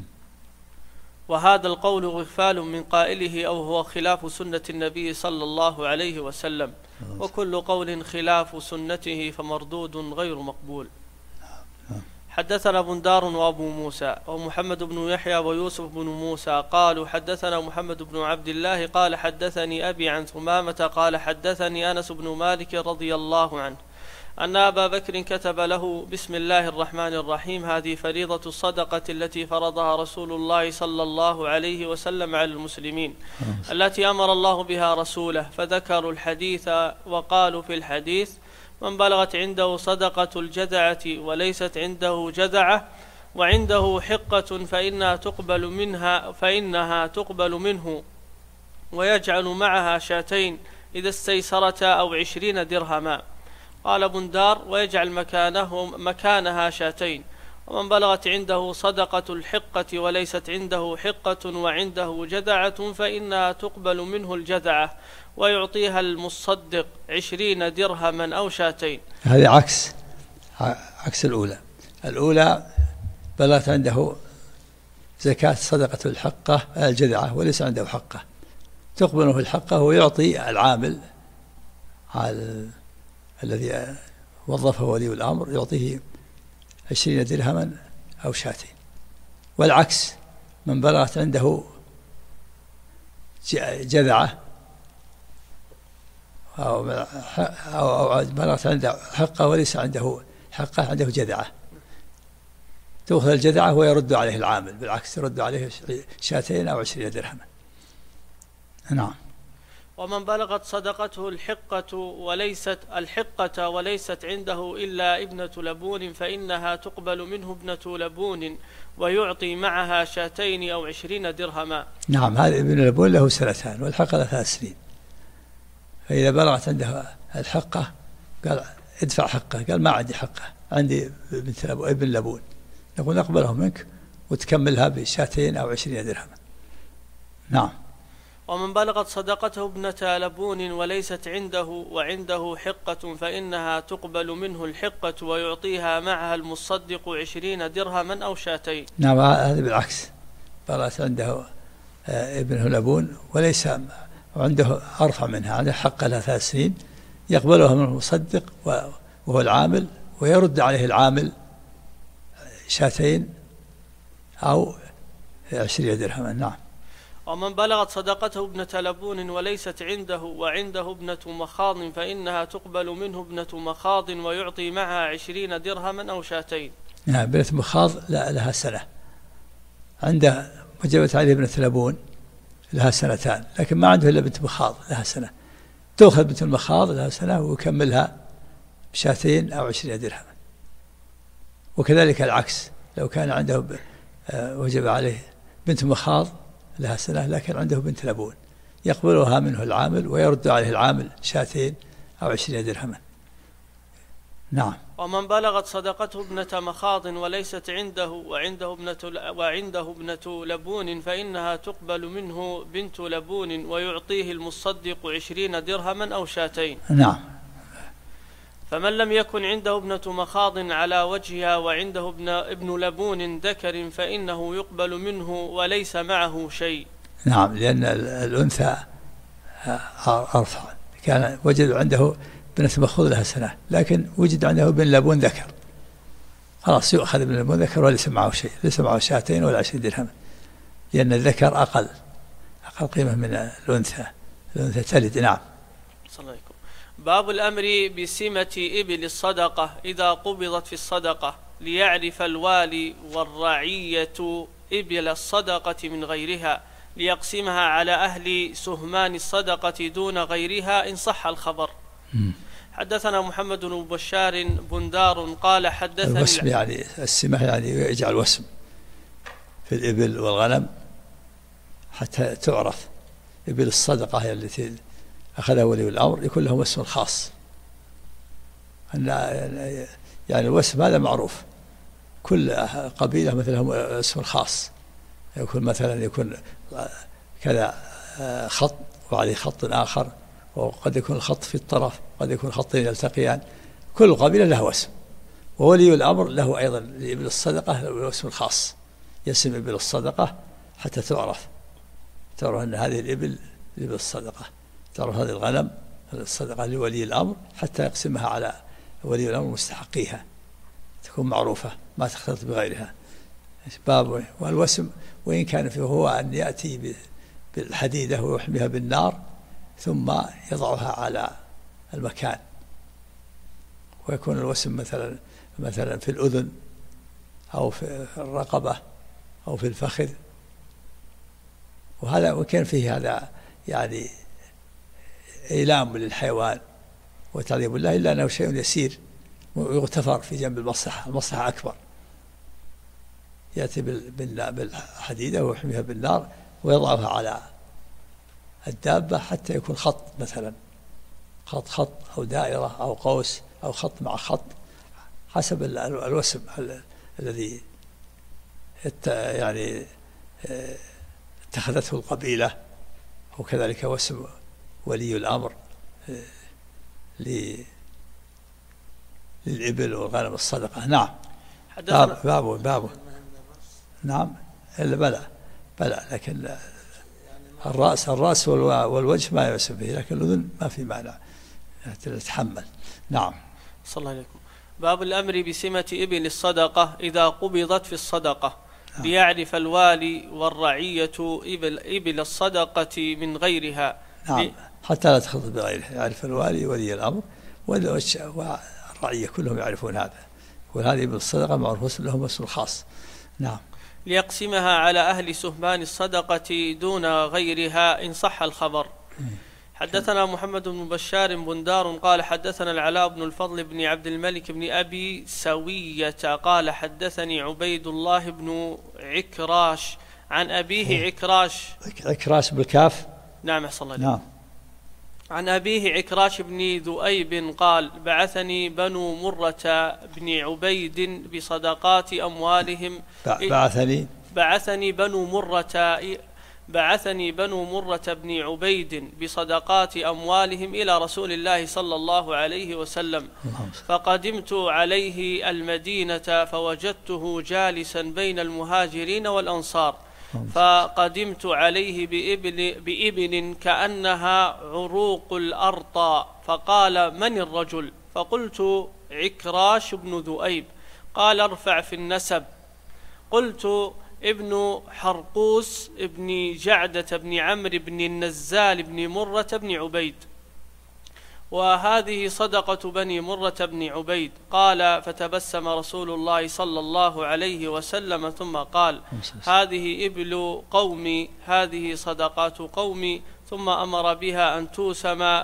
وهذا القول إغفال من قائله أو هو خلاف سنة النبي صلى الله عليه وسلم، وكل قول خلاف سنته فمردود غير مقبول. حدثنا بندار وأبو موسى ومحمد بن يحيى ويوسف بن موسى قالوا حدثنا محمد بن عبد الله قال حدثني أبي عن ثمامة قال حدثني أنس بن مالك رضي الله عنه أن أبا بكر كتب له بسم الله الرحمن الرحيم هذه فريضة الصدقة التي فرضها رسول الله صلى الله عليه وسلم على المسلمين التي أمر الله بها رسوله، فذكروا الحديث وقالوا في الحديث من بلغت عنده صدقة الجذعة وليست عنده جذعة وعنده حقة فإنها تقبل منه ويجعل معها شاتين إذا استيسرتا أو 20 درهما. قال بندار: ويجعل مكانها شاتين. ومن بلغت عنده صدقة الحقة وليست عنده حقة وعنده جذعة فإنها تقبل منه الجذعة ويعطيها المصدق 20 درهما أو شاتين.
هذا عكس الأولى بلغت عنده زكاة صدقة الحقة الجذعة وليس عنده حقة، تقبل منه الحقة ويعطي العامل الذي وظفه ولي الأمر يعطيه 20 درهما أو شاتين. والعكس، من بلغت عنده جذعة أو بلغت عنده حقة وليس عنده حقة، عنده جذعة، تأخذ الجذعة ويرد عليه العامل، بالعكس يرد عليه شاتين أو 20 درهما. نعم.
ومن بلغت صدقته الحقة وليست عنده إلا ابنة لبون فإنها تقبل منه ابنة لبون ويعطي معها شاتين أو 20 درهما.
نعم، هذا ابن لبون له 2 سنين والحقة له 3 سنين. فإذا بلغت عنده الحقة قال ادفع حقه، قال ما عندي حقه، عندي ابن لبون، نقول نقبله منك وتكملها بشاتين أو 20 درهما. نعم.
ومن بلغت صدقته ابنة لبون وليست عنده وعنده حقة فإنها تقبل منه الحقة ويعطيها معها المصدق 20 درهما أو شاتين.
نعم، هذا بالعكس، بلغت عنده ابنه لبون وليس عنده أرفع منها، عنده حقة لها 3 سنين، يقبلها منه المصدق وهو العامل ويرد عليه العامل شاتين أو 20 درهما. نعم.
ومن بلغت صدقته ابنة لبون وليست عنده وعنده ابنة مخاض فإنها تقبل منه ابنة مخاض ويعطي معها 20 درهما أو شاتين.
نعم، ابنة مخاض لها 1 سنة، عنده وجبت عليه ابنة لبون لها 2 سنين، لكن ما عنده إلا بنت مخاض لها 1 سنة، تأخذ بنت المخاض لها 1 سنة ويكملها بشاتين أو 20 درهما. وكذلك العكس، لو كان عنده وجب عليه بنت مخاض لها 1 سنة لكن عنده بنت لبون، يقبلها منه العامل ويرد عليه العامل شاتين أو 20 درهما. نعم.
ومن بلغت صدقته ابنة مخاض وليست عنده وعنده ابنة لبون فإنها تقبل منه بنت لبون ويعطيه المصدق 20 درهما أو شاتين.
نعم.
فمن لم يكن عنده ابنة مخاض على وجهها وعنده ابن لبون ذكر فإنه يقبل منه وليس معه شيء.
نعم، لأن الأنثى أرفع، كان وجد عنده بنة مخاض لها 1 سنة لكن وجد عنده ابن لبون ذكر، خلاص يؤخذ ابن لبون ذكر وليس معه شيء، ليس معه شاتين ولا 20 درهم، لأن الذكر أقل قيمة من الأنثى تلد. نعم.
صلى الله عليه وسلم. باب الأمر بسمة إبل الصدقة إذا قبضت في الصدقة ليعرف الوالي والرعية إبل الصدقة من غيرها ليقسمها على أهل سهمان الصدقة دون غيرها إن صح الخبر. حدثنا محمد بن بشار بندار قال حدثني
الوسم يعني السمة، يعني يجعل وسم في الإبل والغنم حتى تعرف. إبل الصدقة هي التي أخذها ولي الأمر يكون لهم اسم خاص، يعني الوسم هذا معروف، كل قبيلة مثل لهم اسم خاص، يكون مثلا يكون كذا خط وعليه خط آخر، وقد يكون الخط في الطرف، قد يكون خطين يلتقيان، كل قبيلة له وسم. وولي الأمر له أيضا لإبل الصدقة له اسم خاص، يسم إبل الصدقة حتى تعرف أن هذه الإبل الصدقة، تعرف هذه الغنم الصدقة لولي الأمر حتى يقسمها على ولي الأمر مستحقيها، تكون معروفة ما تختلط بغيرها. باب والوسم وإن كان فيه هو أن يأتي بالحديدة ويحميها بالنار ثم يضعها على المكان، ويكون الوسم مثلا في الأذن أو في الرقبة أو في الفخذ، وهذا وكان فيه هذا يعني إيلام للحيوان وتعذيب الله، إلا أنه شيء يسير ويغتفر في جنب المصلحة أكبر، يأتي بالحديدة ويحميها بالنار ويضعها على الدابة حتى يكون خط مثلا، خط أو دائرة أو قوس أو خط مع خط حسب الوسم الذي يعني اتخذته القبيلة، وكذلك وسم ولي الأمر للإبل والغنم الصدقة. نعم. باب نعم إلا بلى لكن الرأس والوجه ما يوسم به، لكن الأذن ما في معنى تتحمل. نعم.
صلى الله عليكم. باب الأمر بسمة إبل الصدقة إذا قبضت في الصدقة، ليعرف الوالي والرعية إبل الصدقة من غيرها.
نعم. حتى لا تخلط بغيرها، يعرف الوالي ولي الأمر والرعية كلهم يعرفون هذا، وهذه إبل الصدقة معروف لهم اسم خاص. نعم.
ليقسمها على أهل سهمان الصدقة دون غيرها إن صح الخبر. حدثنا محمد بن بشار بندار قال حدثنا العلاء بن الفضل بن عبد الملك بن أبي سوية قال حدثني عبيد الله بن عكراش عن أبيه
عكراش بالكاف.
نعم صلى الله عليه.
نعم.
عن أبيه عكراش بن ذؤيب قال بعثني بنو مرة بن عبيد بصدقات أموالهم. بعثني بنو مرة بن عبيد بصدقات أموالهم إلى رسول الله صلى الله عليه وسلم، فقدمت عليه المدينة فوجدته جالسا بين المهاجرين والأنصار، فقدمت عليه بإبل كأنها عروق الأرطى، فقال من الرجل؟ فقلت عكراش بن ذؤيب. قال ارفع في النسب. قلت ابن حرقوس ابن جعدة بن عمرو بن النزال بن مرة بن عبيد، وهذه صدقة بني مرة بن عبيد. قال فتبسم رسول الله صلى الله عليه وسلم ثم قال هذه إبل قومي، هذه صدقات قومي، ثم أمر بها أن توسم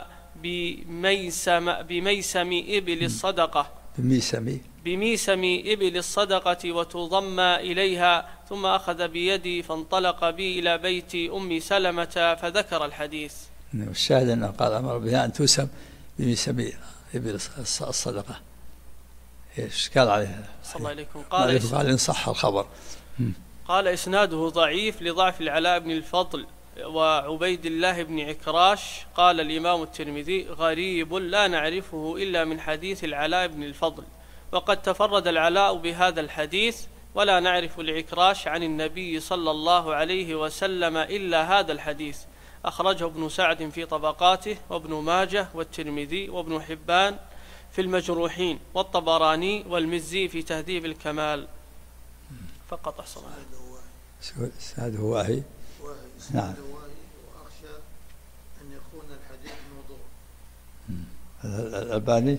بميسم إبل الصدقة، بميسم إبل الصدقة وتضم إليها، ثم أخذ بيدي فانطلق بي إلى بيت أم سلمة فذكر الحديث.
الشاهد أنه قال أمر بها أن توسم بميسم إبل الصدقة. إيش قال عليها؟
صلى الله عليكم.
قال إن صح الخبر.
قال إسناده ضعيف لضعف العلاء بن الفضل وعبيد الله بن عكراش. قال الإمام الترمذي غريب لا نعرفه إلا من حديث العلاء بن الفضل، وقد تفرد العلاء بهذا الحديث، ولا نعرف العكراش عن النبي صلى الله عليه وسلم إلا هذا الحديث. أخرجه ابن سعد في طبقاته، وابن ماجه والترمذي وابن حبان في المجروحين، والطبراني والمزي في تهذيب الكمال. فقط أحسن
هذا هو واهي. نعم.
وأخشى أن يكون الحديث موضوع.
الألباني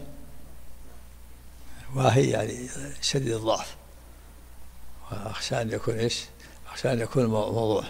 واهي يعني شديد الضعف، وأخشى أن يكون إيش؟ أخشى أن يكون موضوع.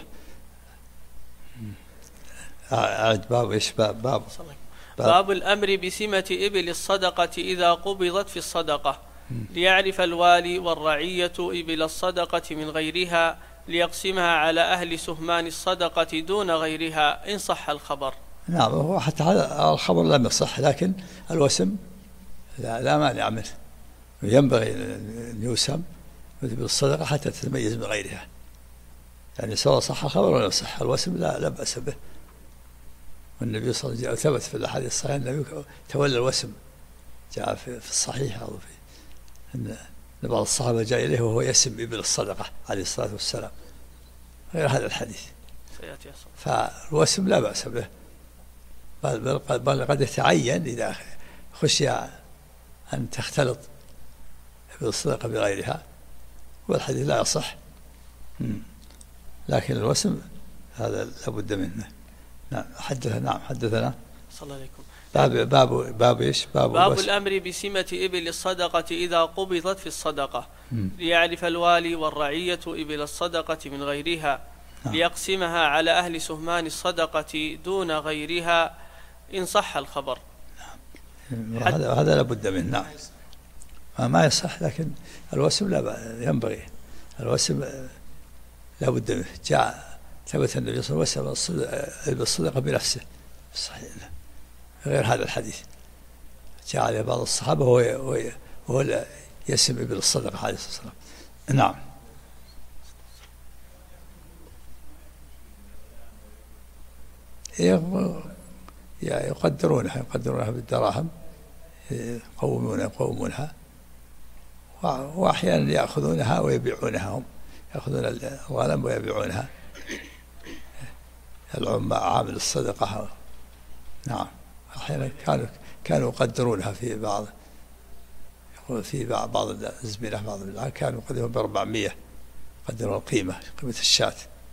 أعد باب إيش؟ باب
الأمر بسمة إبل الصدقة إذا قبضت في الصدقة، ليعرف الوالي والرعية إبل الصدقة من غيرها، ليقسمها على أهل سهمان الصدقة دون غيرها إن صح الخبر.
نعم. هو حتى هذا الخبر لم يصح، لكن الوسم لا مانع منه، ينبغي أن يوسم بالصدقة حتى تتميز من غيرها، يعني سواء صح الخبر ولا صح الوسم لا بأس به. والنبي صلى الله عليه وسلم ثبت في الأحاديث الصحيحة النبي تولى الوسم، جاء في الصحيح أو في أن بعض الصحابة جاء إليه وهو يسم إبل الصدقة عليه الصلاة والسلام، غير هذا الحديث. فالوسم لا بأس به، بل قد يتعين إذا خشي أن تختلط إبل الصدقة بغيرها، والحديث لا يصح. لكن الوسم هذا لابد منه. نعم. حدثنا
صلى الله عليكم.
باب إيش؟
باب الأمر بسمة إبل الصدقة إذا قبضت في الصدقة، ليعرف الوالي والرعية إبل الصدقة من غيرها، ليقسمها على أهل سهمان الصدقة دون غيرها إن صح الخبر.
هذا لابد منه. نعم. ما يصح، لكن الوسم لا ينبغي، الوسم لابد منه. جاء ثبت النبي صلى الله عليه وسلم بالصدقة بنفسه صحيح، غير هذا الحديث جاء عليه بعض الصحابة وهو يسم إبل الصدقة عليه الصلاة والسلام. نعم. يقدرونها بالدراهم، يقومونها وأحيانا يأخذونها ويبيعونها، هم يأخذون الغنم ويبيعونها عامل الصدقة. نعم. أحيانا كانوا يقدرونها في بعض الأزمنة، بعض البلاد كانوا يقدرون ب400، قدروا قيمة الشاة.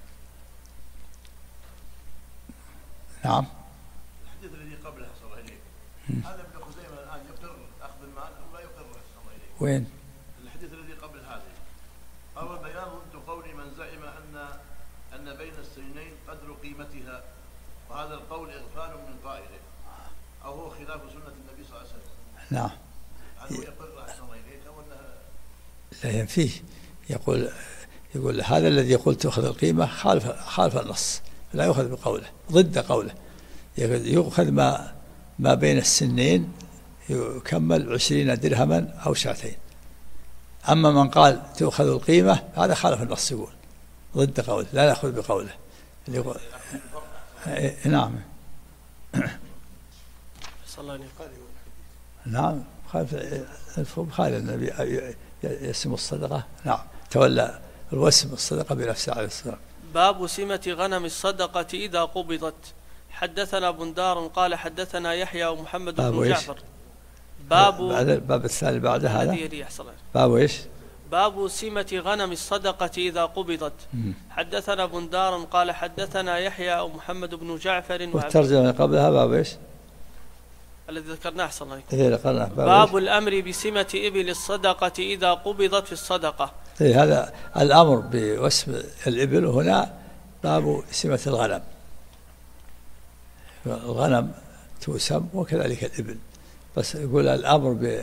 نعم.
الحديث الذي قبله صلى الله عليه هذا ابن خزيمة الآن يقر أخذ المال أو لا يقر صلى الله عليه؟
وين؟
الحديث الذي قبل هذا أول بيان ضد قول من زعم أن بين السنين قدر قيمتها، وهذا القول إغفال من قائله، أو هو خلاف سنة النبي صلى الله عليه وسلم.
نعم.
هل هو يقر أحسن إليك أو أنها
لا ينفيه، يقول هذا الذي يقول تأخذ القيمة خالف النص، لا يؤخذ بقوله، ضد قوله. يؤخذ ما بين السنين يكمل 20 درهما أو شاتين. أما من قال تأخذ القيمة هذا خالف النص، يقول ضد قوله، لا نأخذ بقوله. نعم. نعم. خالف النبي يسم الصدقة. نعم. تولى الوسم الصدقة بنفسه عليه الصلاة.
باب سمة غنم الصدقة إذا قبضت. حدثنا بندار قال حدثنا يحيى ومحمد بن جعفر.
باب الثاني بعد هذا. باب ايش؟
باب سمة غنم الصدقة إذا قبضت. حدثنا بندار قال حدثنا يحيى ومحمد بن جعفر.
والترجمة قبلها باب ايش؟
الذي ذكرناه صلى الله
عليه وسلم.
باب الأمر بسمة إبل الصدقة إذا قبضت في الصدقة.
هذا الأمر بوسم الإبل، هنا باب سمة الغنم. الغنم توسم وكذلك الإبل، بس يقول الأمر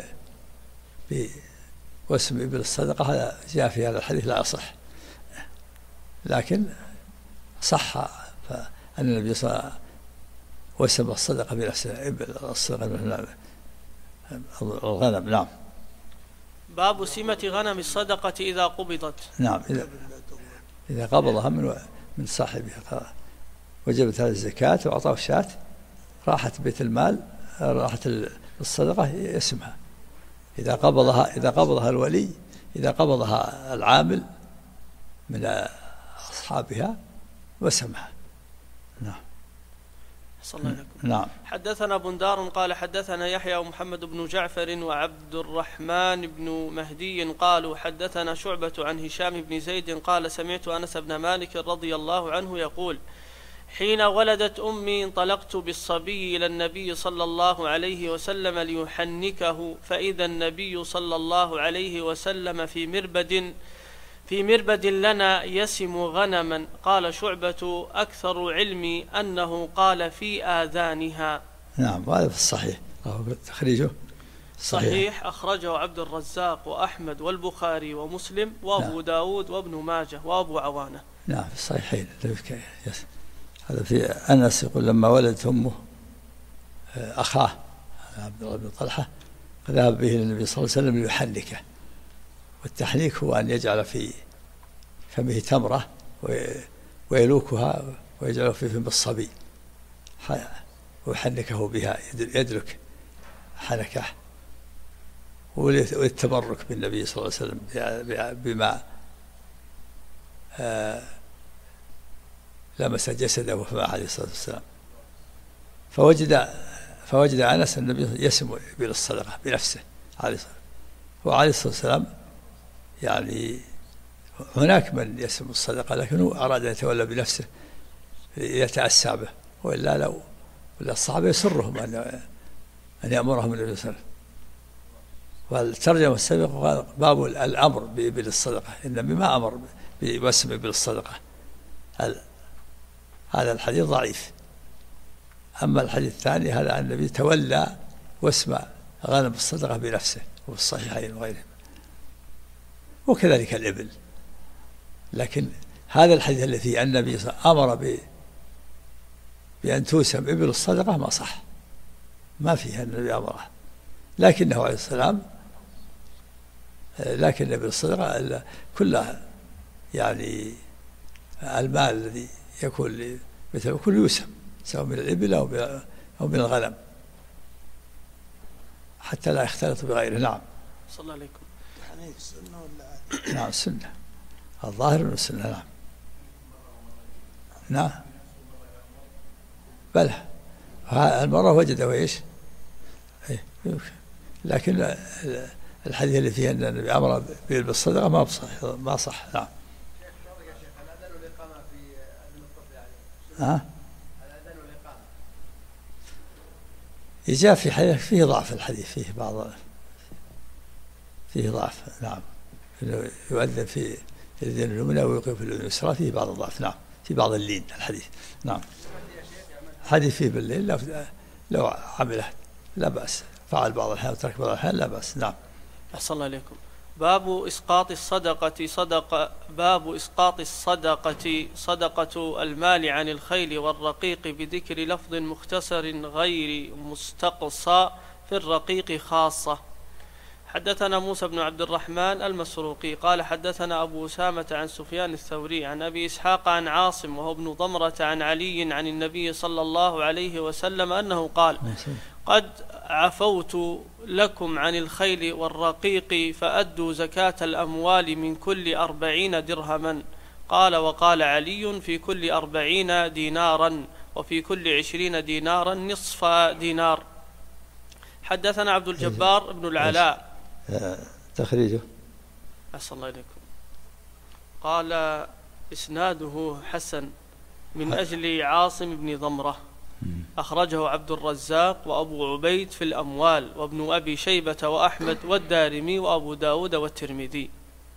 بوسم إبل الصدقة هذا جاء في هذا الحديث لا يصح، لكن صح أن النبي صلى الله عليه وسلم وسم الصدقة بنفسه، إبل الصدقة الغنم. نعم.
باب سمة غنم الصدقة إذا قبضت.
نعم. إذا قبضها من صاحبها وجبت هذه الزكاة وأعطاه الشاة، راحت بيت المال، راحت الصدقة يسمها. إذا قبضها الولي، إذا قبضها العامل من أصحابها وسمها. نعم.
صلى الله عليه وسلم.
نعم.
حدثنا بندار قال حدثنا يحيى ومحمد بن جعفر وعبد الرحمن بن مهدي قالوا حدثنا شعبة عن هشام بن زيد قال سمعت أنس بن مالك رضي الله عنه يقول حين ولدت أمي انطلقت بالصبي إلى النبي صلى الله عليه وسلم ليحنكه، فإذا النبي صلى الله عليه وسلم في مربد لنا يسم غنما. قال شعبة أكثر علمي أنه قال في آذانها.
نعم. هذا في الصحيح، تخريجه
صحيح أخرجه عبد الرزاق وأحمد والبخاري ومسلم وأبو داود وابن ماجه وأبو عوانة.
نعم في الصحيحين. هذا في أنس يقول لما ولدت أمه أخاه عبد الله بن طلحة ذهب به للنبي صلى الله عليه وسلم ليحنكه، والتحنيك هو أن يجعل في فمه تمرة ويلوكها ويجعله في فم الصبي ويحنكه بها، يدرك حنكه، والتبرك بالنبي صلى الله عليه وسلم بما لمس جسده وفمه عليه الصلاة والسلام. فوجد أنس النبي يسم بالصدقة بنفسه عليه الصلاة والسلام. وعليه الصلاة والسلام يعني هناك من يسم الصدقة، لكنه أراد أن يتولى بنفسه يتأسى به، ولا الصحابة يسرهم أن يأمرهم النبي صلى الله عليه وسلم. والترجمة السابقة قال باب الأمر بإبل الصدقة، النبي ما أمر بوسم إبل الصدقة. هذا الحديث ضعيف. أما الحديث الثاني هذا النبي تولى وسم غنم الصدقة بنفسه، وفي الصحيحين وغيرهم، وكذلك الإبل. لكن هذا الحديث الذي فيه النبي صلى الله عليه وسلم أمر بأن توسم إبل الصدقة ما صح، ما فيها النبي أمره، لكنه عليه السلام لكن إبل الصدقة كلها يعني المال الذي يكون مثل كل يوسم سواء من الإبل أو من الغنم حتى لا يختلط بغيره. نعم.
صلى الله عليكم.
حنيف السنة ولا؟
نعم السنة، الظاهر من السنة. نعم. نعم بلى المرة وجده ايش؟ لكن الحديث اللي فيه ان النبي امر بالصدقة ما صح. نعم. جاء في حديث فيه ضعف، الحديث فيه ضعف. نعم. إنه يؤذن في الأذن اليمنى ويوقف في الأذن اليسرى فيه بعض الضعف. نعم. في بعض اللين الحديث. نعم. حديث فيه بالليل لو عمله لا بأس، فعل بعض الأحيان وترك بعض الأحيان لا بأس. نعم.
أحسن الله عليكم. باب إسقاط الصدقة صدقة المال عن الخيل والرقيق بذكر لفظ مختصر غير مستقصى في الرقيق خاصة. حدثنا موسى بن عبد الرحمن المسروقي قال حدثنا أبو أسامة عن سفيان الثوري عن أبي إسحاق عن عاصم وهو ابن ضمرة عن علي عن النبي صلى الله عليه وسلم أنه قال: قد عفوت لكم عن الخيل والرقيق فأدوا زكاة الأموال من كل 40 درهما. قال: وقال علي: في كل 40 دينارا وفي كل 20 دينارا نصف دينار. حدثنا عبد الجبار بن العلاء.
تخريجه.
أحسن الله إليكم. قال: إسناده حسن من أجل عاصم بن ضمرة، أخرجه عبد الرزاق وأبو عبيد في الأموال وابن أبي شيبة وأحمد والدارمي وأبو داود والترمذي.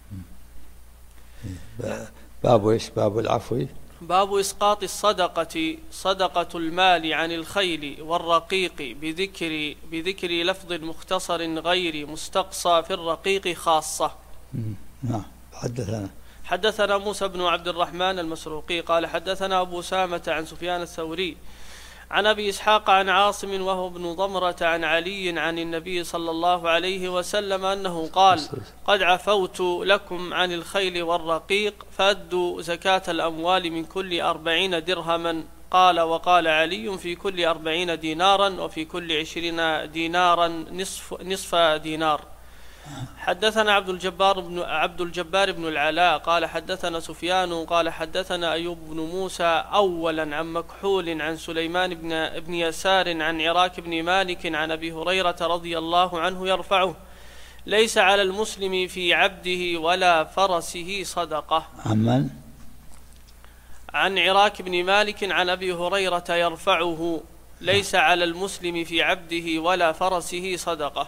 باب إيش؟ باب العفو.
باب إسقاط الصدقة صدقة المال عن الخيل والرقيق بذكر لفظ مختصر غير مستقصى في الرقيق خاصة.
نعم.
حدثنا موسى بن عبد الرحمن المسروقي قال حدثنا أبو أسامة عن سفيان الثوري عن أبي إسحاق عن عاصم وهو ابن ضمرة عن علي عن النبي صلى الله عليه وسلم أنه قال: قد عفوت لكم عن الخيل والرقيق فأدوا زكاة الأموال من كل 40 درهما. قال: وقال علي: في كل 40 دينارا وفي كل 20 دينارا نصف دينار. حدثنا عبد الجبار بن العلاء قال حدثنا سفيان قال حدثنا أيوب بن موسى أولا عن مكحول عن سليمان بن يسار عن عراك بن مالك عن أبي هريرة رضي الله عنه يرفعه: ليس على المسلم في عبده ولا فرسه صدقة. عن عراك بن مالك عن أبي هريرة يرفعه: ليس على المسلم في عبده ولا فرسه صدقة.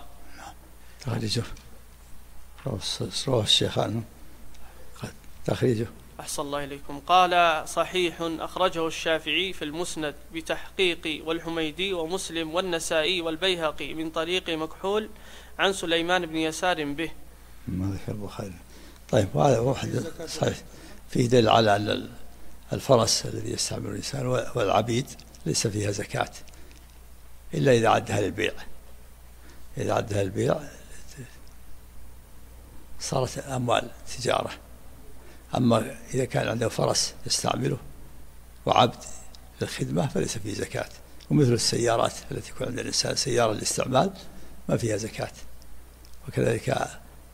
رواه الشيخان تخريجه.
أحسن الله إليكم. قال: صحيح، أخرجه الشافعي في المسند بتحقيق والحميدي ومسلم والنسائي والبيهقي من طريق مكحول عن سليمان بن يسار به.
ما ذكر البخاري. طيب، وهذا واحد صحيح فيه دليل على أن الفرس الذي يستعمل الإنسان والعبيد ليس فيها زكاة إلا إذا عدها للبيع. إذا عدها للبيع صارت أموال تجارة. أما إذا كان عنده فرس يستعمله وعبد للخدمة فليس فيه زكاة. ومثل السيارات التي يكون عند الإنسان سيارة للاستعمال ما فيها زكاة. وكذلك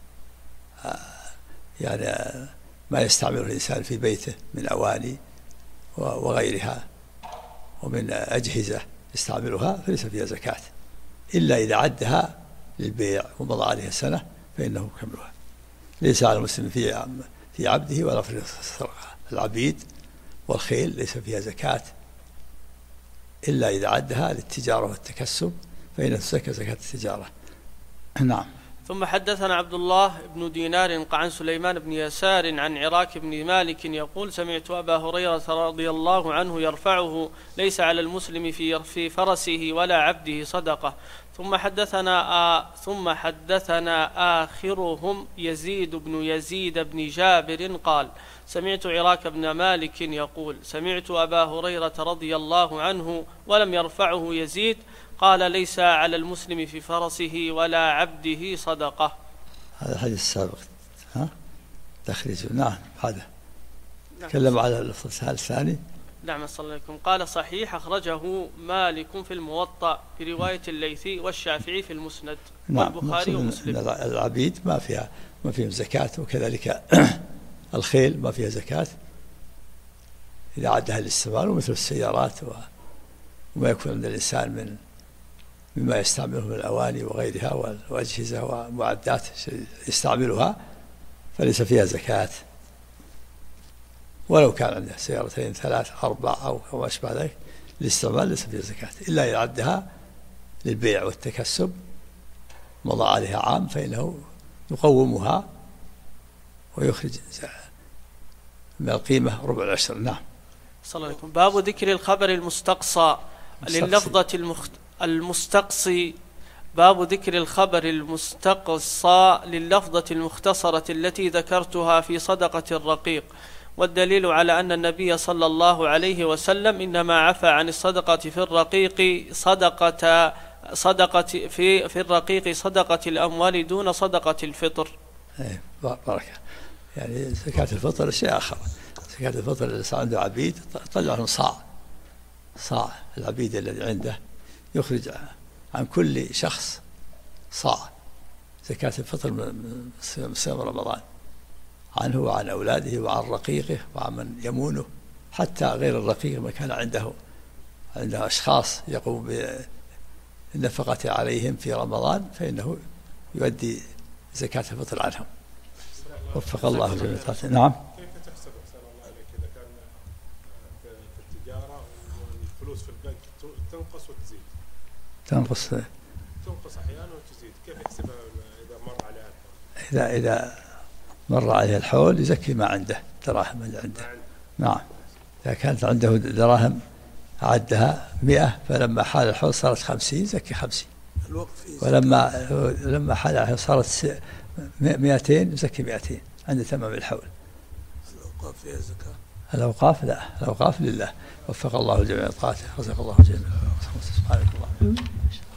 يعني ما يستعمله الإنسان في بيته من أواني وغيرها ومن أجهزة يستعملها فليس فيها زكاة إلا إذا عدها للبيع ومضى عليها سنة فإنه كملها. ليس على المسلم في عبده ولا في العبيد والخيل ليس فيها زكاة إلا إذا عدها للتجارة والتكسب فإنها تزكى زكاة التجارة. نعم.
ثم حدثنا عبد الله بن دينار عن سليمان بن يسار عن عراك بن مالك يقول سمعت أبا هريرة رضي الله عنه يرفعه ليس على المسلم في فرسه ولا عبده صدقة. ثم حدثنا آخرهم يزيد بن يزيد بن جابر قال سمعت عراك بن مالك يقول سمعت أبا هريرة رضي الله عنه ولم يرفعه يزيد قال ليس على المسلم في فرسه ولا عبده صدقة.
هذا الحديث السابق تخريج. نعم هذا تكلم على اللفظ الثاني.
نعم صلى الله عليه وسلم. قال صحيح أخرجه مالك في الموطأ برواية الليثي والشافعي في المسند والبخاري ومسلم.
العبيد ما فيهم زكاة، وكذلك الخيل ما فيها زكاة إذا عدها للاستعمال، ومثل السيارات وما يكون عند الإنسان مما يستعمله من الأواني وغيرها وأجهزة ومعدات يستعملها فليس فيها زكاة، ولو كان عنده سيارتين 3 4 أو ما أشبه ذلك للاستعمال ليس فيها زكاة، إلا إذا عدها للبيع والتكسب مضى عليها عام فإنه يقومها ويخرج من القيمة ربع العشر. نعم.
صلى الله عليه وسلم. باب ذكر الخبر المستقصى لللفظة المستقصي. باب ذكر الخبر المستقصى لللفظة المختصرة التي ذكرتها في صدقة الرقيق، والدليل على أن النبي صلى الله عليه وسلم إنما عفى عن الصدقة في الرقيق في الرقيق صدقة الأموال دون صدقة الفطر.
بركة. يعني زكاة الفطر شيء آخر. زكاة الفطر اللي عنده عبيد طلع لهم صاع العبيد الذي عنده يخرج عن كل شخص صاع زكاة الفطر من صيام رمضان عنه وعن أولاده وعن رقيقه وعن من يمونه، حتى غير الرقيق ما كان عنده أشخاص يقوم بالنفقة عليهم في رمضان فإنه يؤدي زكاة الفطر عنهم. وفق الله جميعا. نعم.
كيف تحسب أحسن الله عليك إذا كان في التجارة والفلوس في البنك تنقص وتزيد؟ تنقص أحيانا وتزيد، كيف يحسبها إذا مر عليها الحول؟
إذا مر عليه الحول يزكي ما عنده، دراهم اللي عنده. نعم. إذا كانت عنده دراهم عدها 100 فلما حال الحول صارت 50 زكي 50، ولما حال الحول صارت 200 زكي 200 عند تمام الحول.
الأوقاف فيها زكاة؟
الأوقاف لا، الأوقاف لله. وفق الله جميع طاعته، رزق الله جميع. سبحانك اللهم.